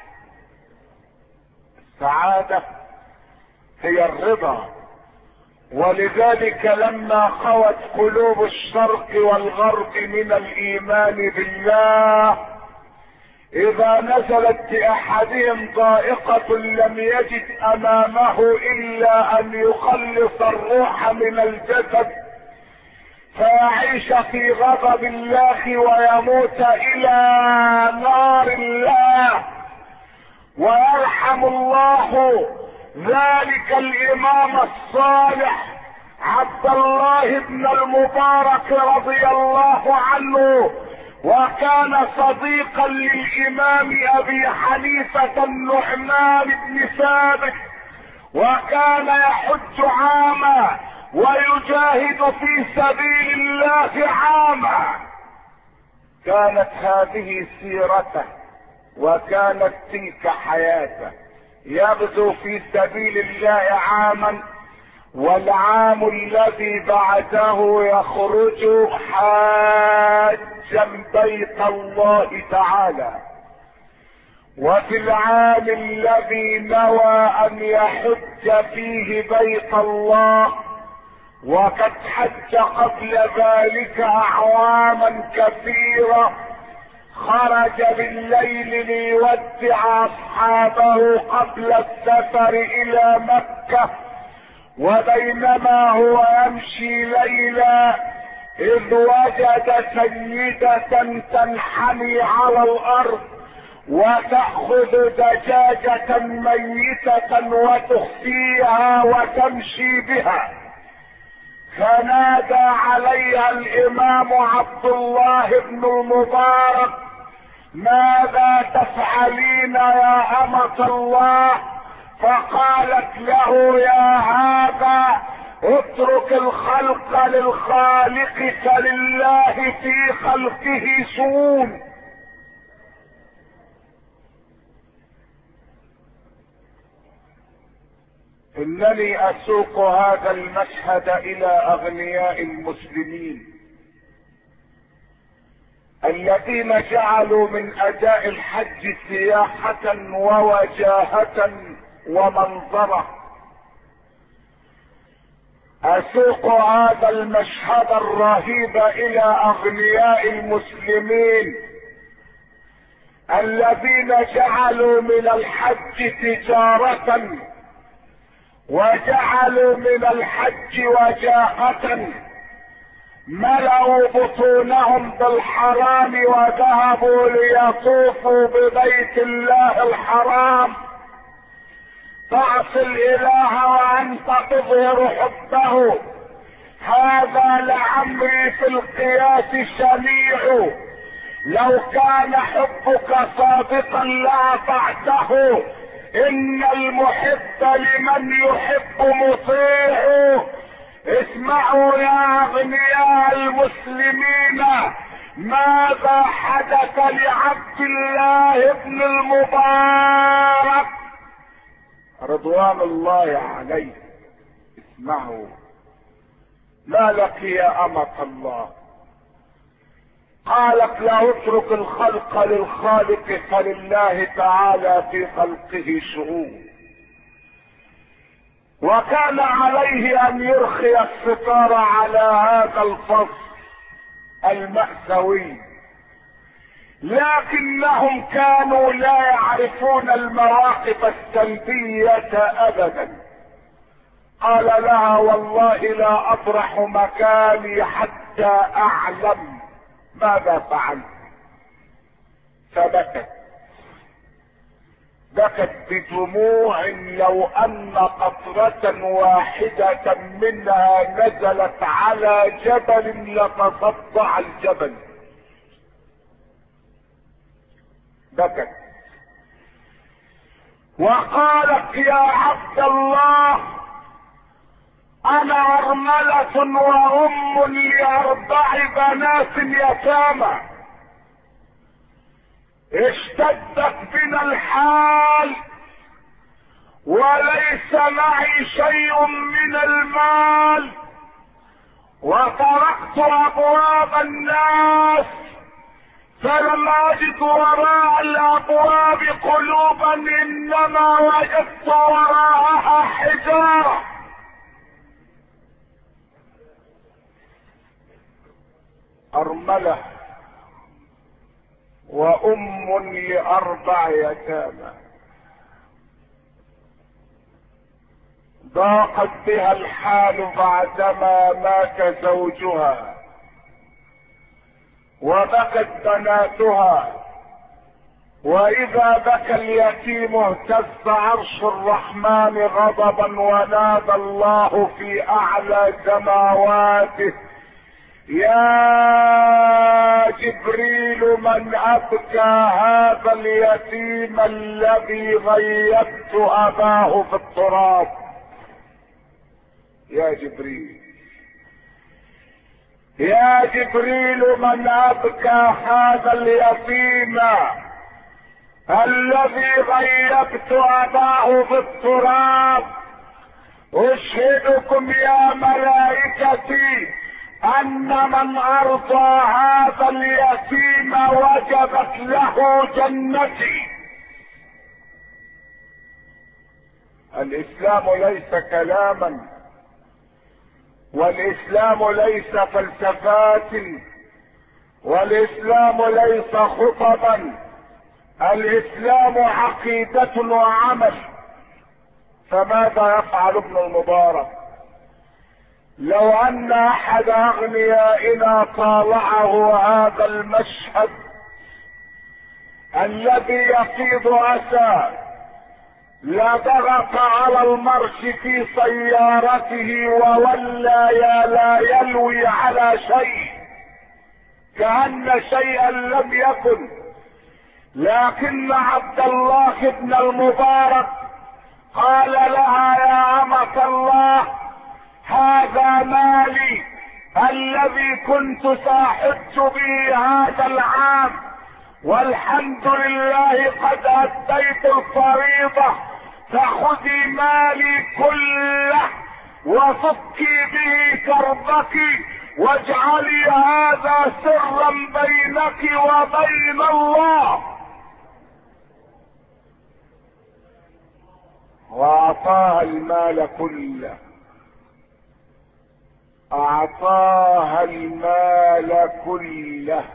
السعادة هي الرضا، ولذلك لما خوت قلوب الشرق والغرب من الايمان بالله، اذا نزلت باحدهم ضائقة لم يجد امامه الا ان يخلص الروح من الجسد فيعيش في غضب الله ويموت الى نار الله. ويرحم الله ذلك الامام الصالح عبد الله بن المبارك رضي الله عنه، وكان صديقا للامام ابي حنيفة النعمان بن ثابت، وكان يحج عاما ويجاهد في سبيل الله عاما. كانت هذه سيرته وكانت تلك حياته، يغزو في سبيل الله عاما، والعام الذي بعده يخرج حاجا بيت الله تعالى. وفي العام الذي نوى ان يحج فيه بيت الله، وقد حج قبل ذلك اعواما كثيرة، خرج بالليل ليودع اصحابه قبل السفر الى مكة، وبينما هو يمشي ليلا اذ وجد سيدة تنحني على الارض وتأخذ دجاجة ميتة وتخفيها وتمشي بها، فنادى عليها الامام عبد الله بن المبارك: ماذا تفعلين يا أمة الله؟ فقالت له: يا هذا اترك الخلق للخالق، فلله في خلقه سون. انني اسوق هذا المشهد الى اغنياء المسلمين الذين جعلوا من اداء الحج سياحة ووجاهة ومنظرة. اسوق هذا المشهد الرهيب الى اغنياء المسلمين الذين جعلوا من الحج تجارة، وجعلوا من الحج وجاهة، ملأوا بطونهم بالحرام وذهبوا ليطوفوا ببيت الله الحرام. تعصي الاله وانت تظهر حبه، هذا لعمري في القياس شنيع. لو كان حبك صادقا لاطعته، ان المحب لمن يحب مطيع. اسمعوا يا اغنياء المسلمين المسلمين ماذا حدث لعبد الله بن المبارك رضوان الله عليه. اسمعوا، ما لك يا أمة الله؟ قالت لا اترك الخلق للخالق فلله تعالى في خلقه شؤون، وكان عليه ان يرخي الستار على هذا الفصل المأساوي، لكنهم كانوا لا يعرفون المواقف السلبية ابدا. قال لها والله لا اطرح مكاني حتى اعلم ماذا فعلت. فبكت، بكت بدموع لو ان قطرة واحدة منها نزلت على جبل لتصدع الجبل. بكت وقالت يا عبد الله انا ارملة وام لاربع بنات يتامى، اشتدت بنا الحال وليس معي شيء من المال، وطرقت ابواب الناس فلم اجد وراء الابواب قلوبا انما وجدت وراءها حجارة. ارملة وام لاربع يتامى، ضاقت بها الحال بعدما مات زوجها، وبكت بناتها، واذا بكى اليتيم اهتز عرش الرحمن غضبا ونادى الله في اعلى سماواته يا جبريل من ابكى هذا اليتيم الذي غيبت اباه في التراب. يا جبريل يا جبريل من ابكى هذا اليتيم الذي غيبت اباه في التراب. اشهدكم يا ملائكتي ان من ارضى هذا اليتيم وجبت له جنتي. الاسلام ليس كلاما، والاسلام ليس فلسفات، والاسلام ليس خطبا، الاسلام عقيدة وعمل. فماذا يفعل ابن المبارك؟ لو ان احد اغنيائنا طالعه هذا المشهد الذي يفيض اسى لضغط على المرش في سيارته وولى يا لا يلوي على شيء كأن شيئا لم يكن. لكن عبد الله بن المبارك قال لها يا أمة الله هذا مالي الذي كنت ساحبت به هذا العام، والحمد لله قد اديت الفريضة، فخذي مالي كله وفكي به كربك واجعلي هذا سرا بينك وبين الله. واعطاها المال كله، اعطاها المال كله.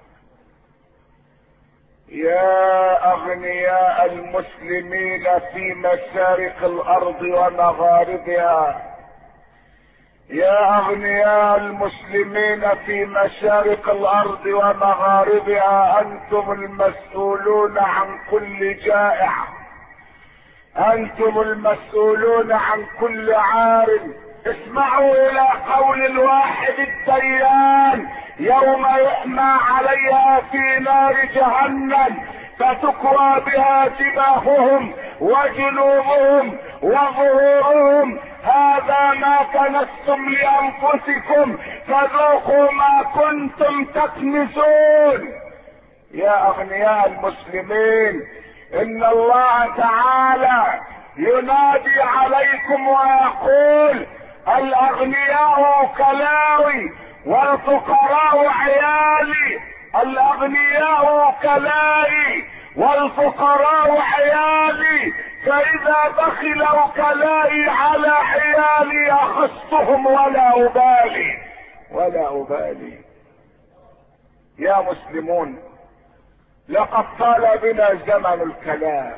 يا اغنياء المسلمين في مشارق الارض ومغاربها، يا اغنياء المسلمين في مشارق الارض ومغاربها، انتم المسؤولون عن كل جائع، انتم المسؤولون عن كل عار. اسمعوا الى قول الواحد الديان يوم يحمى عليها في نار جهنم فتكوى بها جباههم وجنوبهم وظهورهم، هذا ما كنزتم كنزتم لانفسكم فذوقوا ما كنتم تكنزون. يا اغنياء المسلمين، ان الله تعالى ينادي عليكم ويقول الاغنياء كلاوي والفقراء عيالي، الاغنياء كلائي والفقراء عيالي، فاذا بخل كلائي على عيالي اخذتهم ولا ابالي ولا ابالي. يا مسلمون، لقد طال بنا زمن الكلام،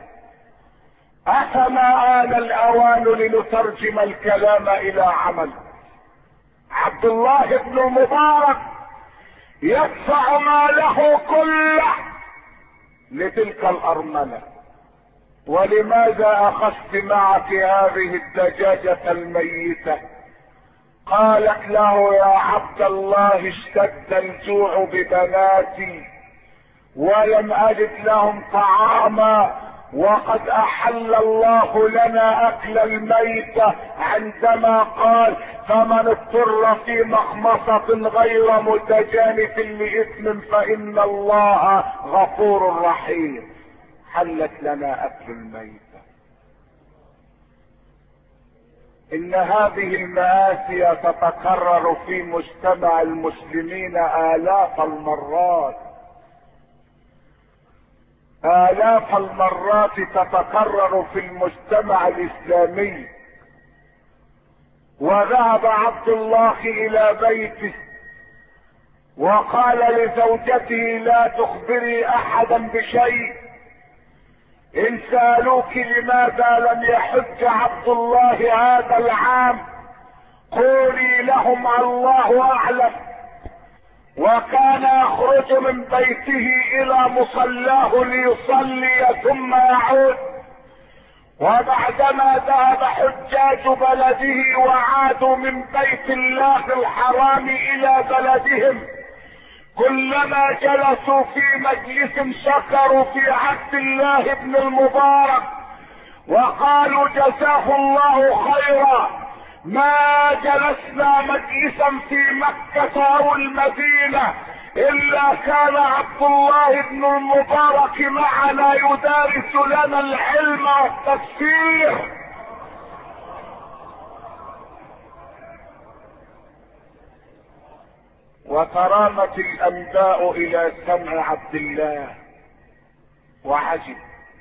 افما آن الاوان لنترجم الكلام الى عمل. عبد الله بن المبارك يدفع ماله كله لتلك الارملة. ولماذا اخذت معك هذه الدجاجة الميتة؟ قالت له يا عبد الله اشتد الجوع ببناتي ولم اجد لهم طعاما، وقد احل الله لنا اكل الميتة عندما قال فمن اضطر في مخمصة غير متجانف لاثم فان الله غفور رحيم. حلت لنا اكل الميتة. ان هذه المآسي تتكرر في مجتمع المسلمين الاف المرات، آلاف المرات تتكرر في المجتمع الإسلامي. وذهب عبد الله إلى بيته وقال لزوجته لا تخبري أحدا بشيء، إن سألوك لماذا لم يحج عبد الله هذا العام قولي لهم الله أعلم. وكان يخرج من بيته الى مصلاه ليصلي ثم يعود. وبعدما ذهب حجاج بلده وعادوا من بيت الله الحرام الى بلدهم، كلما جلسوا في مجلس شكروا في عبد الله بن المبارك وقالوا جزاه الله خيرا، ما جلسنا مجلسا في مكة او المدينة الا كان عبد الله بن المبارك معنا يدارس لنا العلم والتفسير. وترامت الانباء الى سمع عبد الله وعجب.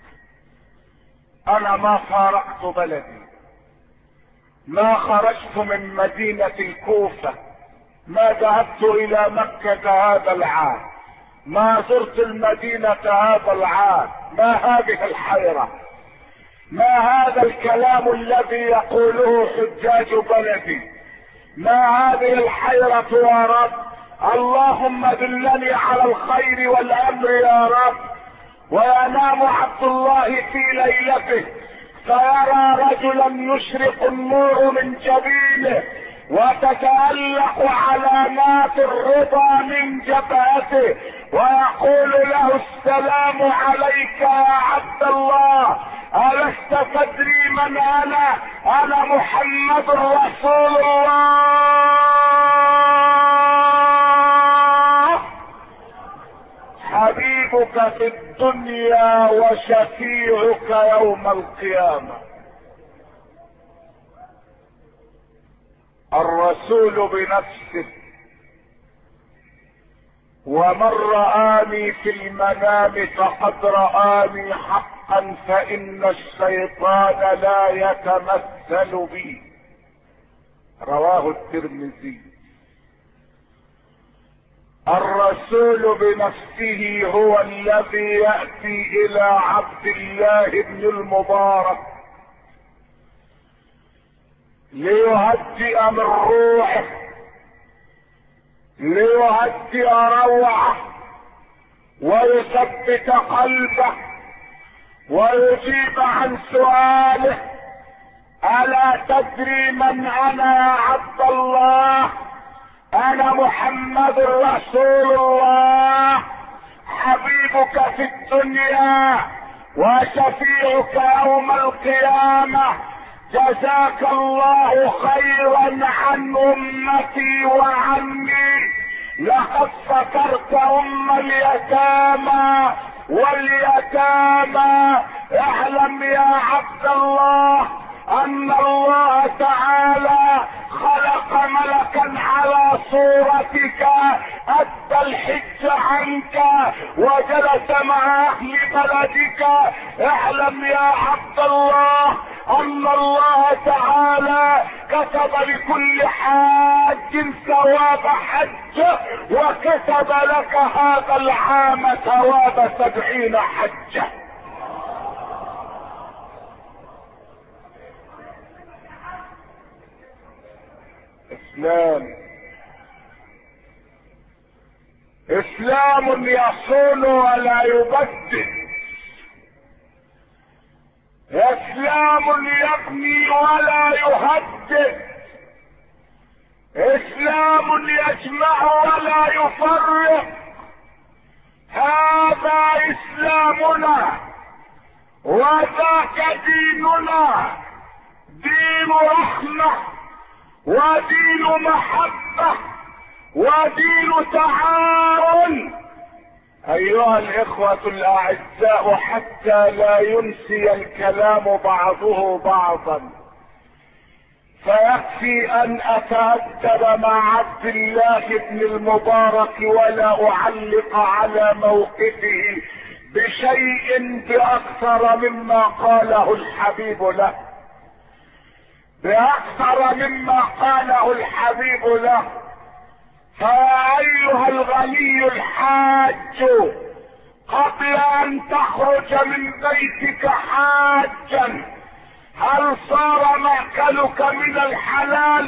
انا ما فارقت بلدي، ما خرجت من مدينة الكوفة، ما ذهبت الى مكة هذا العام، ما زرت المدينة هذا العام. ما هذه الحيرة؟ ما هذا الكلام الذي يقوله حجاج بلدي؟ ما هذه الحيرة يا رب؟ اللهم دلني على الخير والامر يا رب. وينام عبد الله في ليلته فيرى رجلا يشرق النور من جبينه وتتألق علامات الرضا من جبهته ويقول له السلام عليك يا عبد الله، ألست تدري من أنا؟ أنا محمد رسول الله، حبيبك في الدنيا وشفيعك يوم القيامة. الرسول بنفسه: ومن رآني في المنام فقد رآني حقا فإن الشيطان لا يتمثل بي. رواه الترمذي. الرسول بنفسه هو الذي يأتي إلى عبد الله بن المبارك ليهدئ من روحه، ليهدئ روعه ويثبت قلبه ويجيب عن سؤاله: ألا تدري من أنا يا عبد الله؟ أنا محمد رسول الله، حبيبك في الدنيا وشفيعك يوم القيامة. جزاك الله خيرا عن امتي وعني. لقد سترت ام اليتامى واليتامى. اعلم يا عبد الله ان الله تعالى خلق ملكا على صورتك ادى الحج عنك وجلس مع اهل بلدك. اعلم يا عبد الله ان الله تعالى كتب لكل حاج ثواب حج، وكتب لك هذا العام ثواب سبعين حجة. اسلام اسلام يصون ولا يبدد. اسلام يبني ولا يهدد. اسلام يجمع ولا يفرق. هذا اسلامنا وذاك ديننا، دين رحمة ودين محبة ودين تعاون. ايها الاخوة الاعزاء، حتى لا ينسي الكلام بعضه بعضا، فيكفي ان اتأدب مع عبد الله بن المبارك ولا اعلق على موقفه بشيء باكثر مما قاله الحبيب له، باكثر مما قاله الحبيب له. فايها الغني الحاج، قبل ان تخرج من بيتك حاجا، هل صار مأكلك من الحلال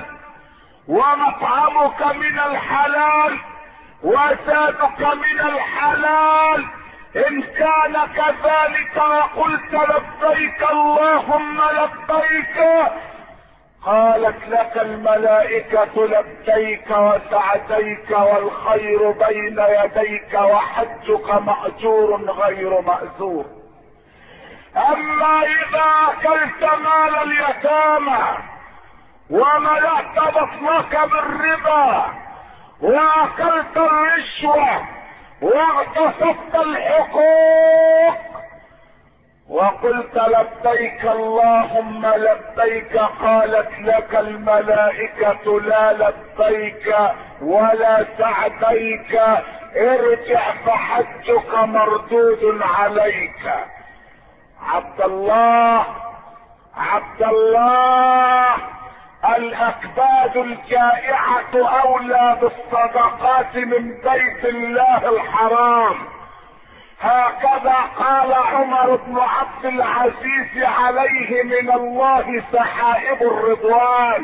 ومطعمك من الحلال وزادك من الحلال؟ ان كان كذلك وقلت لبيك اللهم لبيك، قالت لك الملائكة لبيك وسعديك والخير بين يديك وحجك مأجور غير مأزور. اما اذا اكلت مال اليتامى وملأت بطنك بالربا واكلت الرشوة واغتصبت الحقوق وقلت لبيك اللهم لبيك، قالت لك الملائكة لا لبيك ولا سعديك، ارجع فحجك مردود عليك. عبد الله عبد الله، الاكباد الجائعة اولى بالصدقات من بيت الله الحرام. هكذا قال عمر بن عبد العزيز عليه من الله سحائب الرضوان: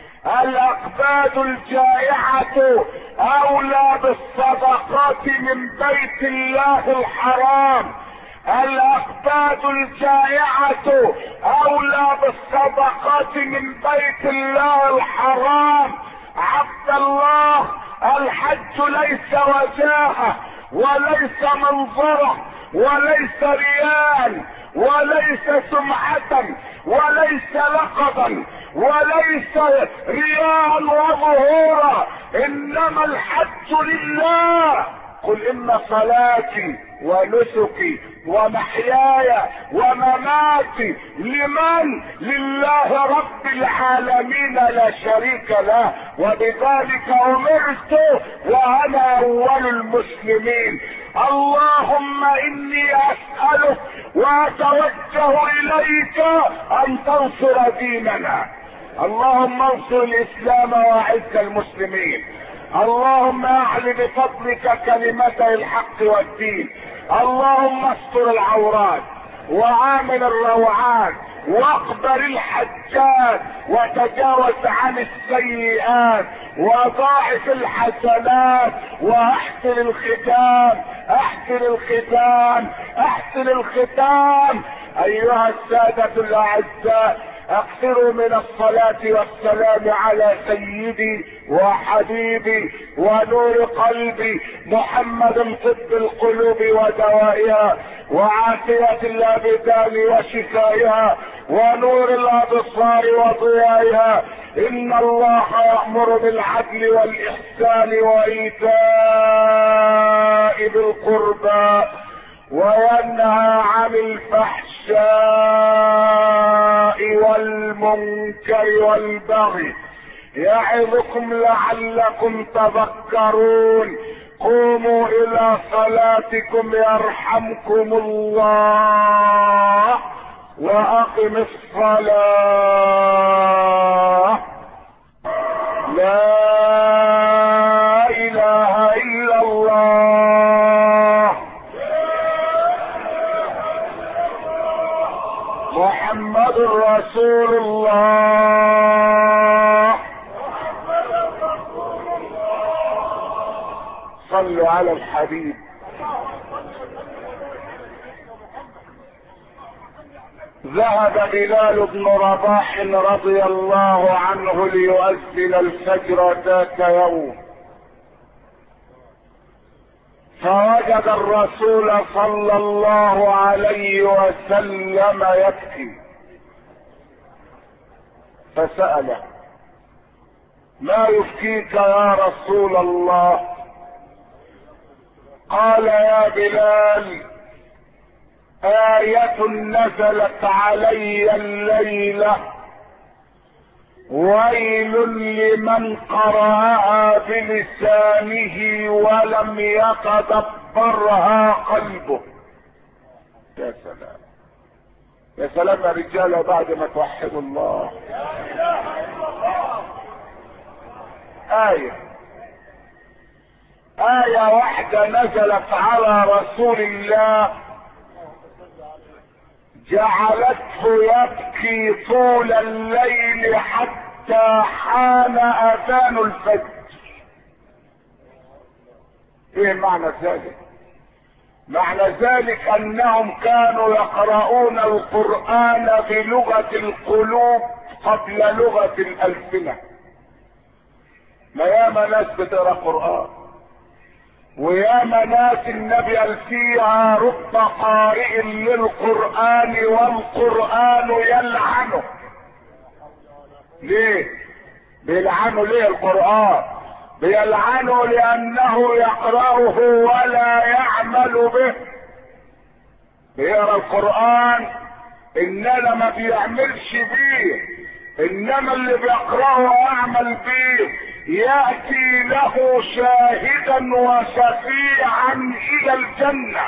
الاكباد الجائعة اولى بالصدقات من بيت الله الحرام. الاكباد الجائعة اولى بالصدقات من بيت الله الحرام. عبد الله، الحج ليس وجاهه وليس منظره وليس ريال وليس سمعة وليس لقبا وليس رياء وظهورا، انما الحج لله. قل ان صلاتي ونسكي ومحياي ومماتي لمن؟ لله رب العالمين لا شريك له، وبذلك امرت وانا اول المسلمين. اللهم اني اسألك واتوجه اليك ان تنصر ديننا. اللهم انصر الاسلام واعز المسلمين. اللهم اعل بفضلك كلمتي الحق والدين. اللهم استر العورات وعامل الروعات واقبل الحجات وتجاوز عن السيئات وضاعف الحسنات واحسن الختام احسن الختام احسن الختام. ايها السادة الاعزاء، اكثروا من الصلاة والسلام على سيدي وحبيبي ونور قلبي محمد، طب القلوب ودوائها وعافية الابدان وشفائها ونور الابصار وضيائها. ان الله يأمر بالعدل والاحسان وايتاء ذي القربى وينهى عن الفحشاء والمنكر والبغي يعظكم لعلكم تذكرون. قوموا الى صلاتكم يرحمكم الله واقم الصلاة. لا اله الا الله محمد رسول الله. صلوا على الحبيب. ذهب بلال بن رباح رضي الله عنه ليؤذن الفجر ذات يوم، فوجد الرسول صلى الله عليه وسلم يبكي، فسأله: ما يبكيك يا رسول الله؟ قال: يا بلال، آية نزلت علي الليلة ويل لمن قرأها بلسانه ولم يتدبرها قلبه. يا سلام يا سلام يا رجالة بعد ما توحدوا الله. آية آية واحدة نزلت على رسول الله جعلته يبكي طول الليل حتى حان اذان الفجر. ايه معنى ذلك؟ معنى ذلك انهم كانوا يقرؤون القرآن بلغة القلوب قبل لغة الالسنة. ما ياما ناس بتقرا قرآن وياما ناس النبي قال فيها: رب قارئ للقرآن والقرآن يلعنه. ليه بيلعنه؟ ليه القرآن بيلعنه؟ لأنه يقرأه ولا يعمل به. بيقرأ القرآن إنما ما بيعملش بيه، إنما اللي بيقرأه ويعمل بيه يأتي له شاهدا وشفيعا إلى الجنة.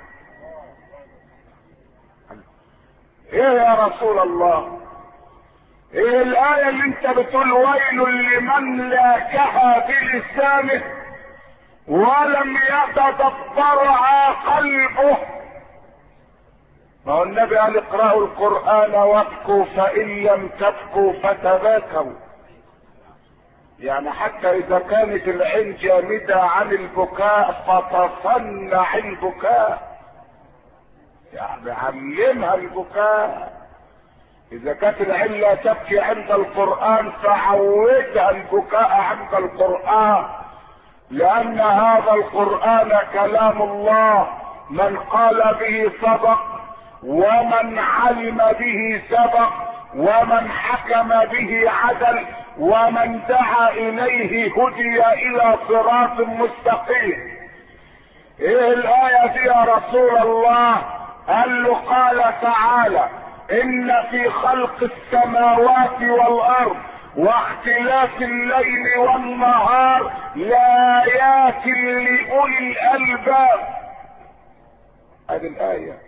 ايه يا رسول الله؟ ايه الآية اللي انت بتقول ويل لمن لاكها بلسانه ولم يتدبرها قلبه؟ ما هو النبي قال: اقرأوا القرآن وابكوا فإن لم تبكوا فتباكوا. يعني حتى اذا كانت العين جامدة عن البكاء فتصنع البكاء، يعني علمها البكاء. اذا كانت العين لا تبكي عند القرآن فعودها البكاء عند القرآن، لان هذا القرآن كلام الله، من قال به صدق ومن علم به سبق ومن حكم به عدل ومن دعا اليه هدي الى صراط مستقيم. ايه الآية دي يا رسول الله؟ قال له: قال تعالى: ان في خلق السماوات والارض واختلاف الليل والنهار لآيات لأولي الألباب. هذه الآية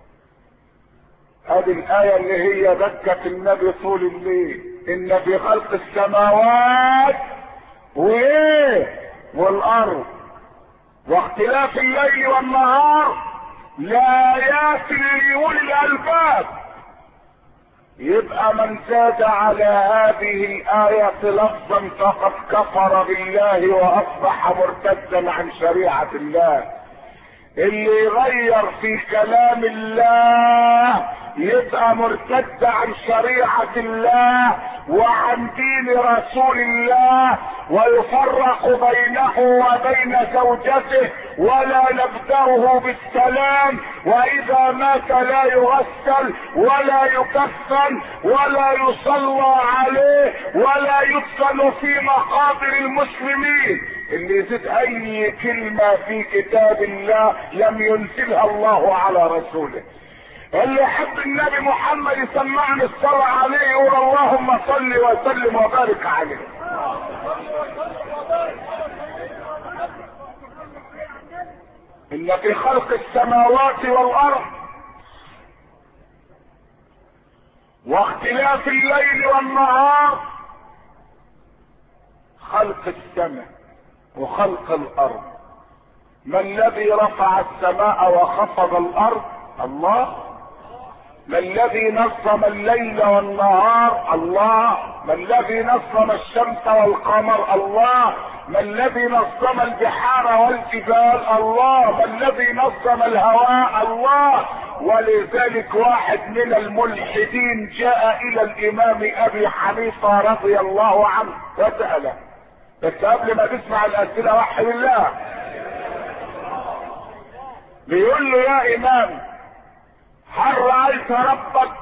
هذه الآية اللي هي بكت النبي طول الليل. ان في خلق السماوات وايه والارض واختلاف الليل والنهار لآيات لأولي الألباب. يبقى من زاد على هذه الآية لفظا فقد كفر بالله واصبح مرتدا عن شريعة الله. اللي يغير في كلام الله يبقى مرتد عن شريعة الله وعن دين رسول الله، ويفرق بينه وبين زوجته ولا نبدأه بالسلام، واذا مات لا يغسل ولا يكفن ولا يصلى عليه ولا يدفن في مقابر المسلمين. اللي يزيد اي كلمة في كتاب الله لم ينزلها الله على رسوله. اللي يحب النبي محمد يسمعني الصلاة عليه يقول اللهم صل وسلم وبارك عليه. ان في خلق السماوات والارض واختلاف الليل والنهار، خلق السماء وخلق الارض. ما الذي رفع السماء وخفض الارض؟ الله. ما الذي نظم الليل والنهار؟ الله. ما الذي نظم الشمس والقمر؟ الله. ما الذي نظم البحار والجبال؟ الله. ما الذي نظم الهواء؟ الله. ولذلك واحد من الملحدين جاء الى الامام ابي حنيفه رضي الله عنه وسأله، بس قبل ما تسمع الاسئله وحد الله، بيقول له يا امام هل رأيت ربك؟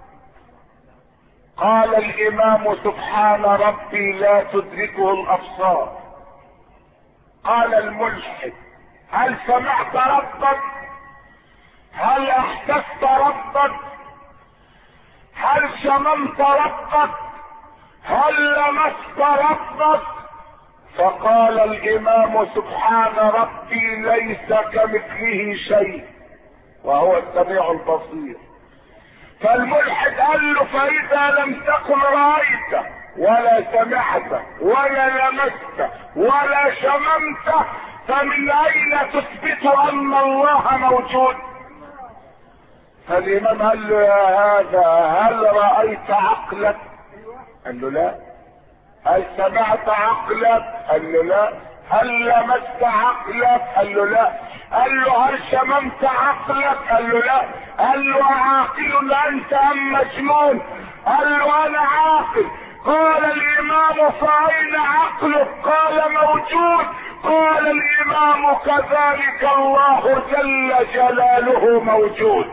قال الامام سبحان ربي لا تدركه الابصار. قال الملحد هل سمعت ربك؟ هل احسست ربك؟ هل شممت ربك؟ هل لمست ربك؟ فقال الامام سبحان ربي ليس كمثله شيء وهو السميع البصير. فالملحد قال له فاذا لم تكن رايت ولا سمعت ولا لمست ولا شممت فمن اين تثبت ان الله موجود؟ فالامام قال له يا هذا هل رأيت عقلك؟ قال له لا. هل سمعت عقلك؟ قال له لا. هل لمست عقلك؟ قال له لا. قال له هل شممت عقلك؟ قال له لا. قال له عاقل انت ام مجنون؟ قال له انا عاقل. قال الامام فاين عقلك؟ قال موجود. قال الامام كذلك الله جل جلاله موجود.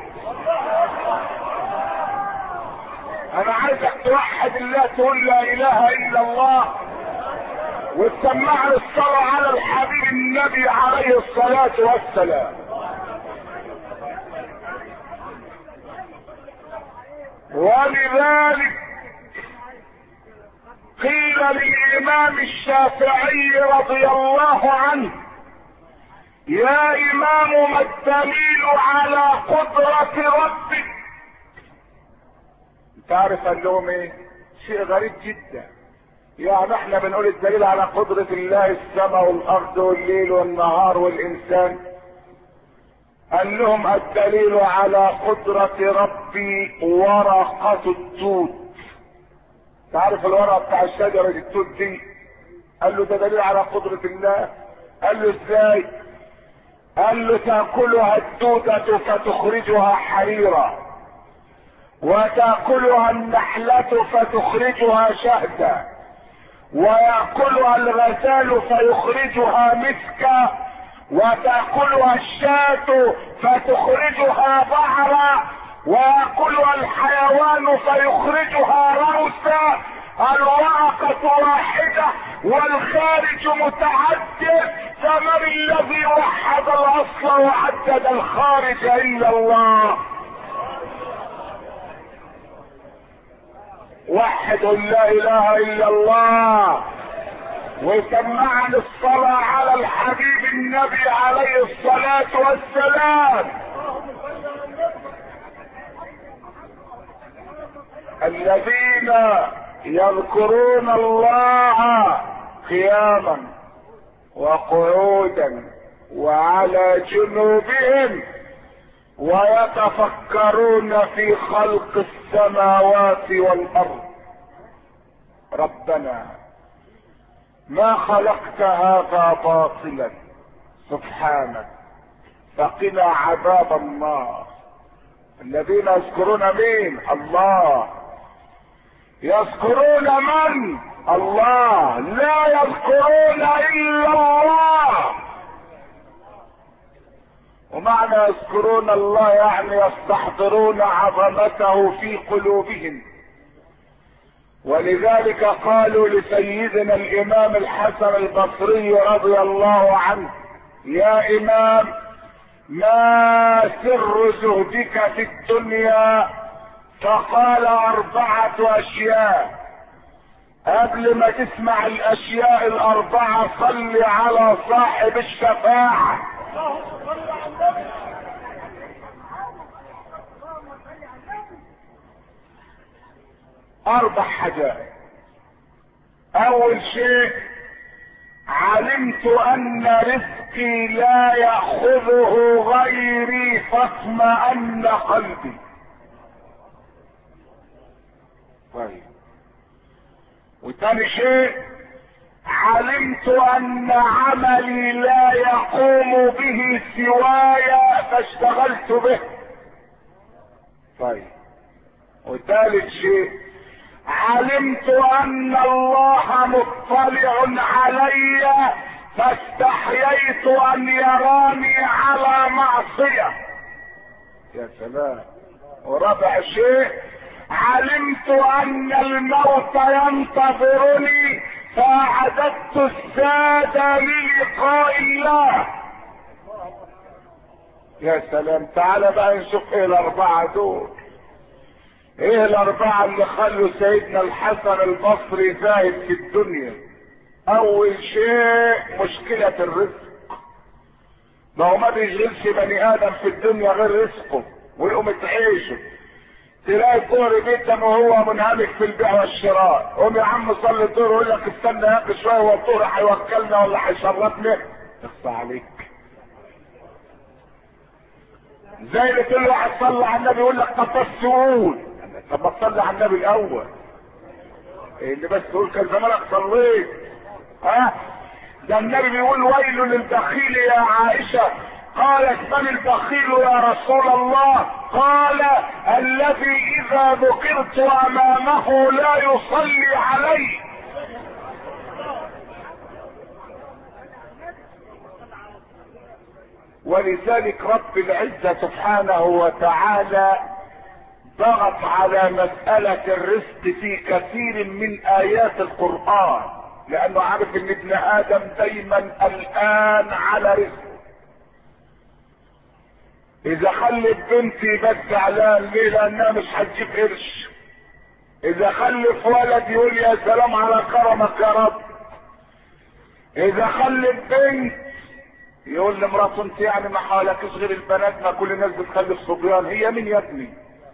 انا عايزك توحد الله تقول لا اله الا الله وتسمع الصلاة على الحبيب النبي عليه الصلاة والسلام. ولذلك قيل للامام الشافعي رضي الله عنه يا امام ما الدليل على قدرة ربك؟ تعرف قال لهم ايه؟ شيء غريب جدا. يعني احنا بنقول الدليل على قدرة الله السماء والارض والليل والنهار والانسان. قال لهم الدليل على قدرة ربي ورقة التوت. تعرف الورقة بتاع الشجرة التوت دي؟ قال له ده دليل على قدرة الله. قال له ازاي؟ قال له تاكلها الدودة فتخرجها حريرا، وتاكلها النحلة فتخرجها شهدا، ويأكلها الغزال فيخرجها مسكا، وتأكلها الشاة فتخرجها بعرا، ويأكلها الحيوان فيخرجها روسا. الورقة واحدة والخارج متعدد، فمن الذي وحد الأصل وعدد الخارج إلا الله؟ وحدوا لا اله الا الله وسمعنا الصلاة على الحبيب النبي عليه الصلاة والسلام. الذين يذكرون الله قياما وقعودا وعلى جنوبهم ويتفكرون في خلق السماوات والارض ربنا ما خلقت هذا باطلا سبحانك فقنا عذاب النار الذين يذكرون مين؟ الله. يذكرون من؟ الله. لا يذكرون الا الله. ومعنى يذكرون الله يعني يستحضرون عظمته في قلوبهم. ولذلك قالوا لسيدنا الامام الحسن البصري رضي الله عنه: يا امام، ما سر زهدك في الدنيا؟ فقال: اربعة اشياء. قبل ما تسمع الاشياء الاربعة صل على صاحب الشفاعة. اربع حاجات. اول شيء: علمت ان رزقي لا ياخذه غيري فاطمأن قلبي. طيب. وثاني شيء: علمت ان عملي لا يقوم به سواي فاشتغلت به. طيب. وثالث شيء: علمت ان الله مطلع علي فاستحييت ان يراني على معصية. يا سلام. ورابع شيء: علمت ان الموت ينتظرني فاعددت الزاد للقاء الله. يا سلام. تعال بقى نشوف ايه الاربعة دول. ايه الاربعة اللي خلوا سيدنا الحسن البصري زاهد في الدنيا؟ اول شيء: مشكلة الرزق. ما هو ما بيشغلش بني ادم في الدنيا غير رزقه ويقوم تعيشه. تلاقي الظهر جدا وهو منهمك في البيع والشراء، قوم يا عم صلي الظهر ويقول لك استنى يا اخي شويه هو الظهر هيوكلنا ولا هيشربنا؟ اخصى عليك. زي اللي كل واحد صلى على النبي يقول لك طب بس قول. طب ما تصلي على النبي الاول. إيه اللي بس تقول كان زمانك صليت؟ ها؟ ده النبي بيقول: ويل للبخيل يا عائشه. قالت: من البخيل يا رسول الله؟ قال: الذي اذا ذكرت امامه لا يصلي علي. ولذلك رب العزة سبحانه وتعالى ضغط على مسألة الرزق في كثير من آيات القرآن، لأنه عارف إن ابن آدم دايما قلقان على رزقه. إذا خلف بنتي بس زعلان ليه؟ لأنها مش هتجيب قرش. إذا خلف ولد يقول يا سلام على كرمك يا رب. إذا خلف بنت يقول لمراته: انت يعني ما حوالكش غير البنات، ما كل الناس بتخلف صبيان. هي مين يا ابني؟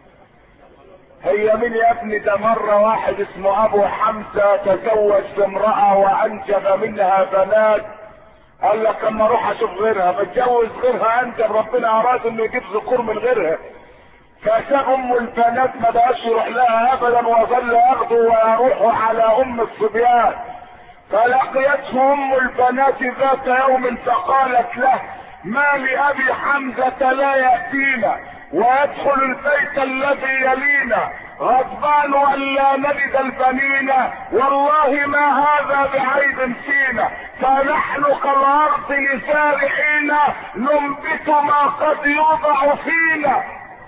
هي مين يا ابني؟ ده مرة واحد اسمه ابو حمزة تزوج بامرأة وانجب منها بنات، قال لك اما اروح اشوف غيرها، بتجوز غيرها انت، ربنا اراد انه يجيب ذكور من غيرها. فساب ام البنات ما بقاش يروح لها ابدا، وظل ياخده ويروح على ام الصبيان. فلقيته ام البنات ذات يوم فقالت له: ما لابي حمزة لا يأتينا ويدخل البيت الذي يلينا غضبان الا نجد البنين، والله ما هذا بعيب فينا، فنحن كالارض لسارحين ننبت ما قد يوضع فينا.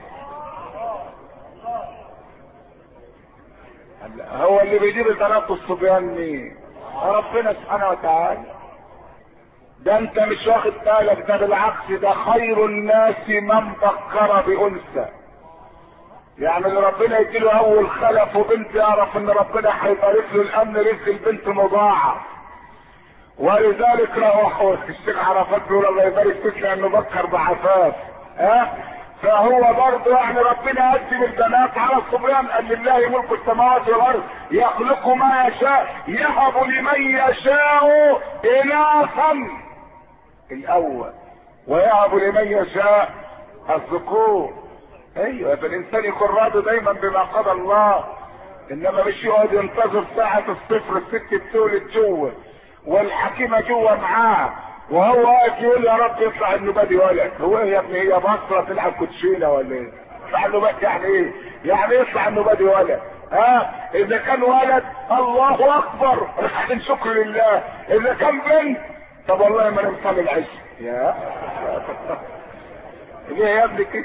هو اللي بيجيب البنات والصبيان مين؟ ربنا سبحانه وتعالى. ده انت مش واخد بالك، ده بالعكس، ده خير الناس من بكر بانثى. يعني اللي ربنا يديله اول خلف وبنت يعرف ان ربنا هيبارك له الامن، رزق البنت مضاعف. ولذلك روحوا الشيخ عرفات بيقول الله يبارك فيك لانه بكر بعفاف. ها؟ فهو برضه يعني ربنا يقدم البنات على الصبيان. قال: لله ملك السماوات والارض يخلق ما يشاء يهب لمن يشاء اناثا الاول ويهب لمن يشاء الذكور. ايوه، فالانسان يكون راضي دايما بما قضى الله، انما مش يقعد ينتظر ساعة الصفر الست بتولد جوه والحكيمة جوه معاه وهو واقف يقول يا رب يطلع انه بادي ولد. هو ايه يا ابني؟ هي بصرة تلعب كوتشينة ولا ايه؟ يطلع النبات يعني ايه؟ يعني يطلع النبات ولد. ها اذا كان ولد الله اكبر الحمد شكر لله. اذا كان بنت طب والله ما نصلي العشاء. يا ليه يا ابني كده؟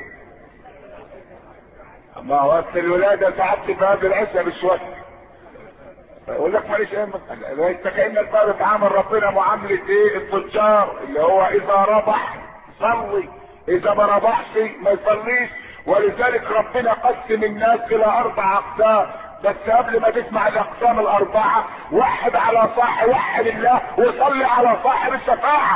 ما هو اصل الولاده ساعات تبقى قبل العشاء بشويه. يقول لك ماليش ايه مثلا انت كانك بقى بتعامل ربنا معامله ايه؟ التجار اللي هو اذا ربح صلي، اذا ما ربحش ما يصليش. ولذلك ربنا قسم الناس الى اربع اقسام. بس قبل ما تسمع الاقسام الاربعه وحد على صاحب وحد الله وصلي على صاحب الشفاعه.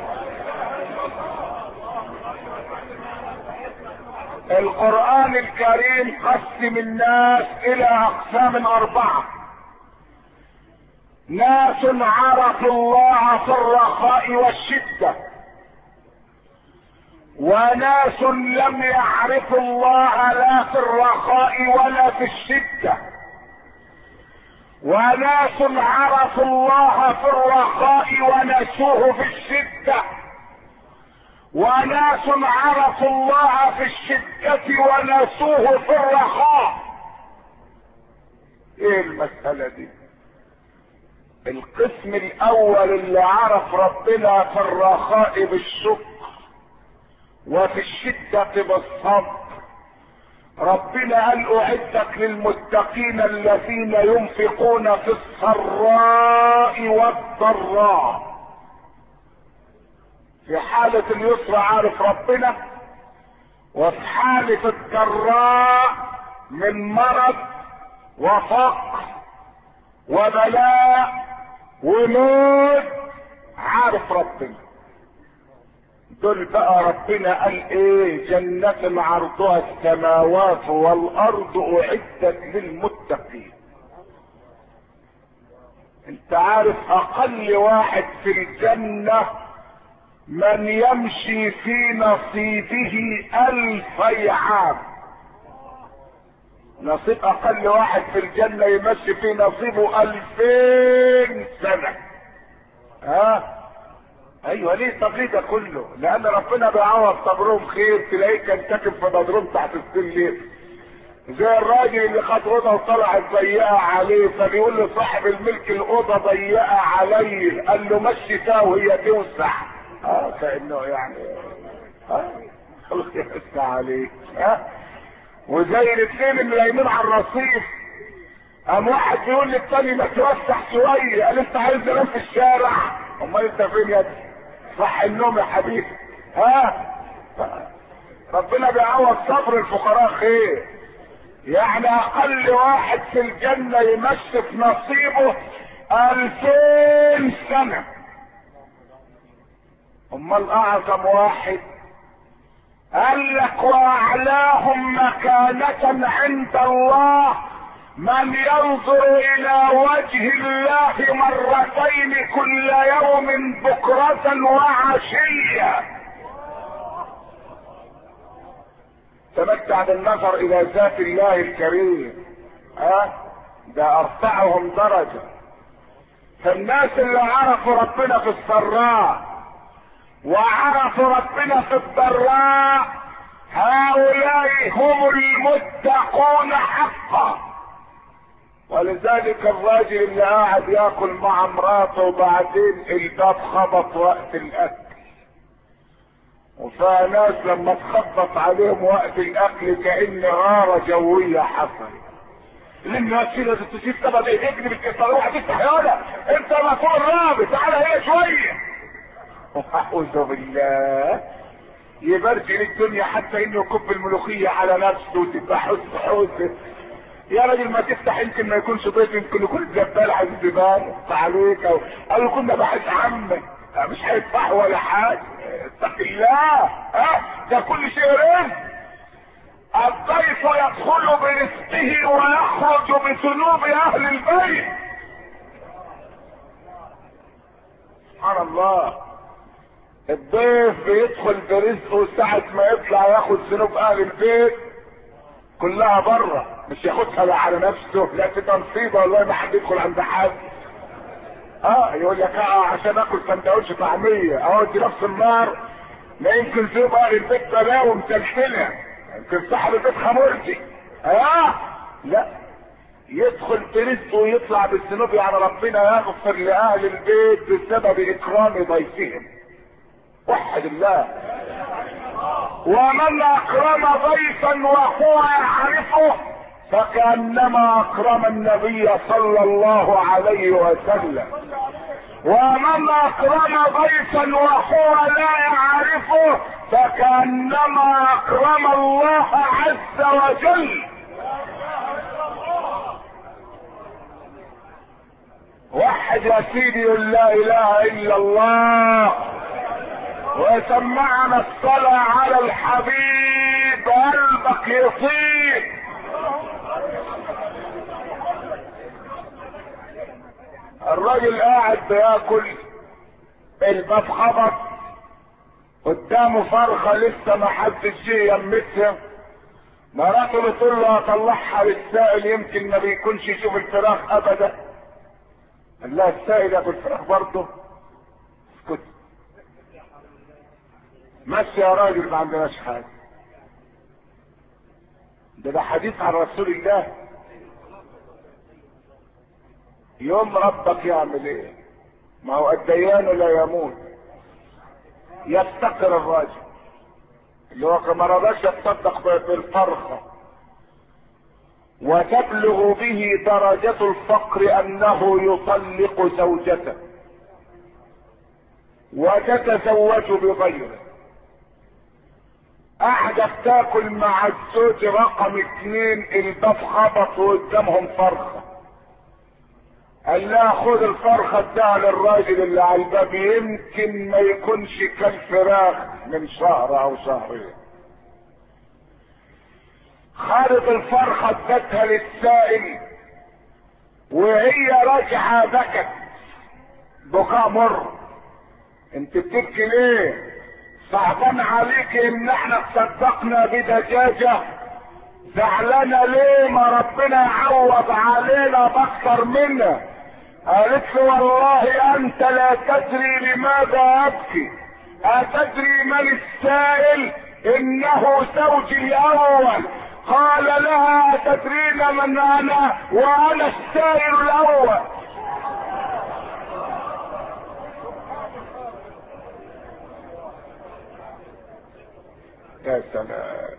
القرآن الكريم قسم الناس الى اقسام اربعة. ناس عرفوا الله في الرخاء والشدة، وناس لم يعرفوا الله لا في الرخاء ولا في الشدة، وناس عرفوا الله في الرخاء ونسوه في الشدة، وناس عرفوا الله في الشدة ونسوه في الرخاء. ايه المسألة دي؟ القسم الاول اللي عرف ربنا في الرخاء بالشكر وفي الشدة بالصبر، ربنا قال اعدت للمتقين الذين ينفقون في السراء والضراء. في حالة اليسر عارف ربنا، وفي حالة الضراء من مرض وفقر وبلاء وموت عارف ربنا. دول بقى ربنا قال ايه؟ جنة عرضها السماوات والارض اعدت للمتقين. انت عارف اقل واحد في الجنة من يمشي في نصيبه الف عام. نصيب اقل واحد في الجنة يمشي في نصيبه الفين سنة. ها ايوه ليه؟ طب ليه ده كله؟ لان ربنا بيعوض صبرهم خير. تلاقيه كان ساكن في بدروم تحت السلم زي الراجل اللي خد اوضه وطلعت ضيقه عليه، فبيقول لصاحب الملك الاوضه ضيقه عليه، قال له مشي فيها وهي توسع. اه كانه يعني اه الله يوسع عليك. ها وزي الاثنين اللي نايمين على الرصيف، قام واحد بيقول للتاني ما توسع شويه، قال انت عايز انام في الشارع؟ امال انت فين يا ابني؟ صح النوم يا حبيبي. ها ربنا بيعوض صبر الفقراء خير. يعني اقل واحد في الجنة يمشي في نصيبه الفين سنة. امال اعظم واحد قال لك واعلاهم مكانة عند الله من ينظر الى وجه الله مرتين كل يوم بكرة وعشية. تمتع بالنظر الى ذات الله الكريم. ها أه؟ ده ارفعهم درجة. فالناس اللي عرفوا ربنا في السراء وعرفوا ربنا في الضراء هؤلاء هم المتقون حقا. ولذلك الراجل اللي قاعد ياكل مع مراته وبعدين الباب خبط وقت الاكل، وفيها ناس لما تخبط عليهم وقت الاكل كأن غارة جوية حصل. لما كده تسيب سبب ايديك بالكسر واحد تفتح يالا انت مسؤول رابط تعالى هي شوية. اعوذ بالله يبرجل الدنيا حتى انه يكب الملوخية على نفسه وتبقى حس حس. يا راجل ما تفتح يمكن ما يكونش ضيف، يمكن يكون الزبال عايز زبال عليك او او كنا بحث عمك مش هيدفع ولا حاجه. اتق الله. ها ده كل شيء رزق. الضيف يدخل برزقه ويخرج بذنوب اهل البيت. سبحان الله. الضيف بيدخل برزقه ساعة ما يطلع ياخد ذنوب اهل البيت كلها بره، مش ياخدها على نفسه. لا تبقى مصيبه والله ما حد يدخل عند حد. اه يقول لك اه عشان اكل سندوتش طعميه اودي نفس النار، لا يمكن ذنوب اهل البيت بلاوي متلتله. يمكن صاحب البيت خمرتي. اه لا، يدخل برزقه ويطلع بالذنوب، يعني ربنا يغفر لاهل البيت بسبب اكرام ضيفهم. وحد الله. ومن اكرم ضيفا وهو يعرفه فكأنما اكرم النبي صلى الله عليه وسلم. ومن اكرم ضيفا وهو لا يعرفه فكأنما اكرم الله عز وجل. وحد يا سيدي يقول لا اله الا الله وسمعنا الصلاة على الحبيب قلبك يطيب. الراجل قاعد بياكل، الباب خبط قدامه فرخة لسه ما حدش جه يمسها، مراته بتقول له اطلعها للسائل يمكن ما بيكونش يشوف الفراخ ابدا. قال لها السائل ياكل فراخ برضه؟ اسكت ماشي يا راجل، ما عندناش حاجه. ده ده حديث عن رسول الله. يوم ربك يعمل ايه؟ ما هو الديان لا يموت. يفتقر الراجل اللي هو كما رضاش يتصدق بالفرخه وتبلغ به درجة الفقر انه يطلق زوجته وتتزوج بغيره. قاعدة بتاكل مع الزوج رقم اتنين، الباب خبط وقدامهم فرخة. قال لها خد الفرخة اداها للراجل اللي على الباب يمكن ما يكونش كان فراخ من شهر او شهرين. خدت الفرخة ادتها للسائل وهي راجعة بكت بكاء مر. انت بتبكي ليه؟ صعبان عليك ان احنا تصدقنا بدجاجة؟ زعلانة ليه؟ ما ربنا يعوض علينا باكثر منها. قالت له والله انت لا تدري لماذا ابكي، اتدري من السائل؟ انه زوجي الاول. قال لها اتدرين من انا؟ وانا السائل الاول. يا سلام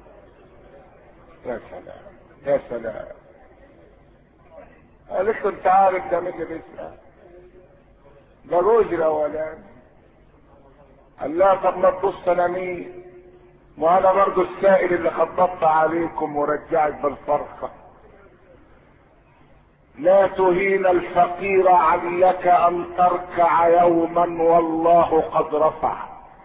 يا سلام يا سلام. قالت له انت عارف ده مين اللي بيسأل؟ ده جوزي الاولاني. قال لها طب ما تبص انا مين؟ وانا برضو السائل اللي خبطت عليكم ورجعت بالفرخة. لا تهين الفقير علك ان تركع يوما والله قد رفع.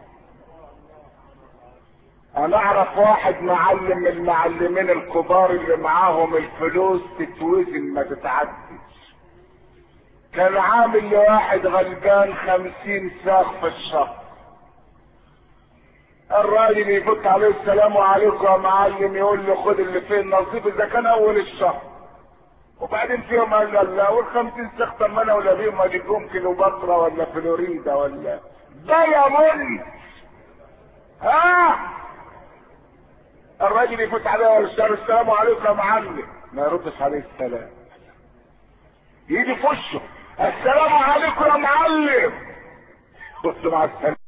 انا اعرف واحد معلم من المعلمين الكبار اللي معاهم الفلوس تتوزن ما تتعدش، كان عامل لواحد غلبان خمسين ساق في الشهر. الراجل يفك عليه السلام عليكم يا معلم، يقول له خد اللي فيه النصيب اذا كان اول الشهر. وبعدين في يوم قال له لا، والخمسين ساق طب ما انا ولا بيهم اجيبهم كيلو بصره ولا فلوريدا ولا ده يا من ها. الراجل يفوت عليه الشهر السلام عليكم يا معلم، ما يردش عليه السلام. يجي في وشه السلام عليكم يا معلم، بص مع السلامه.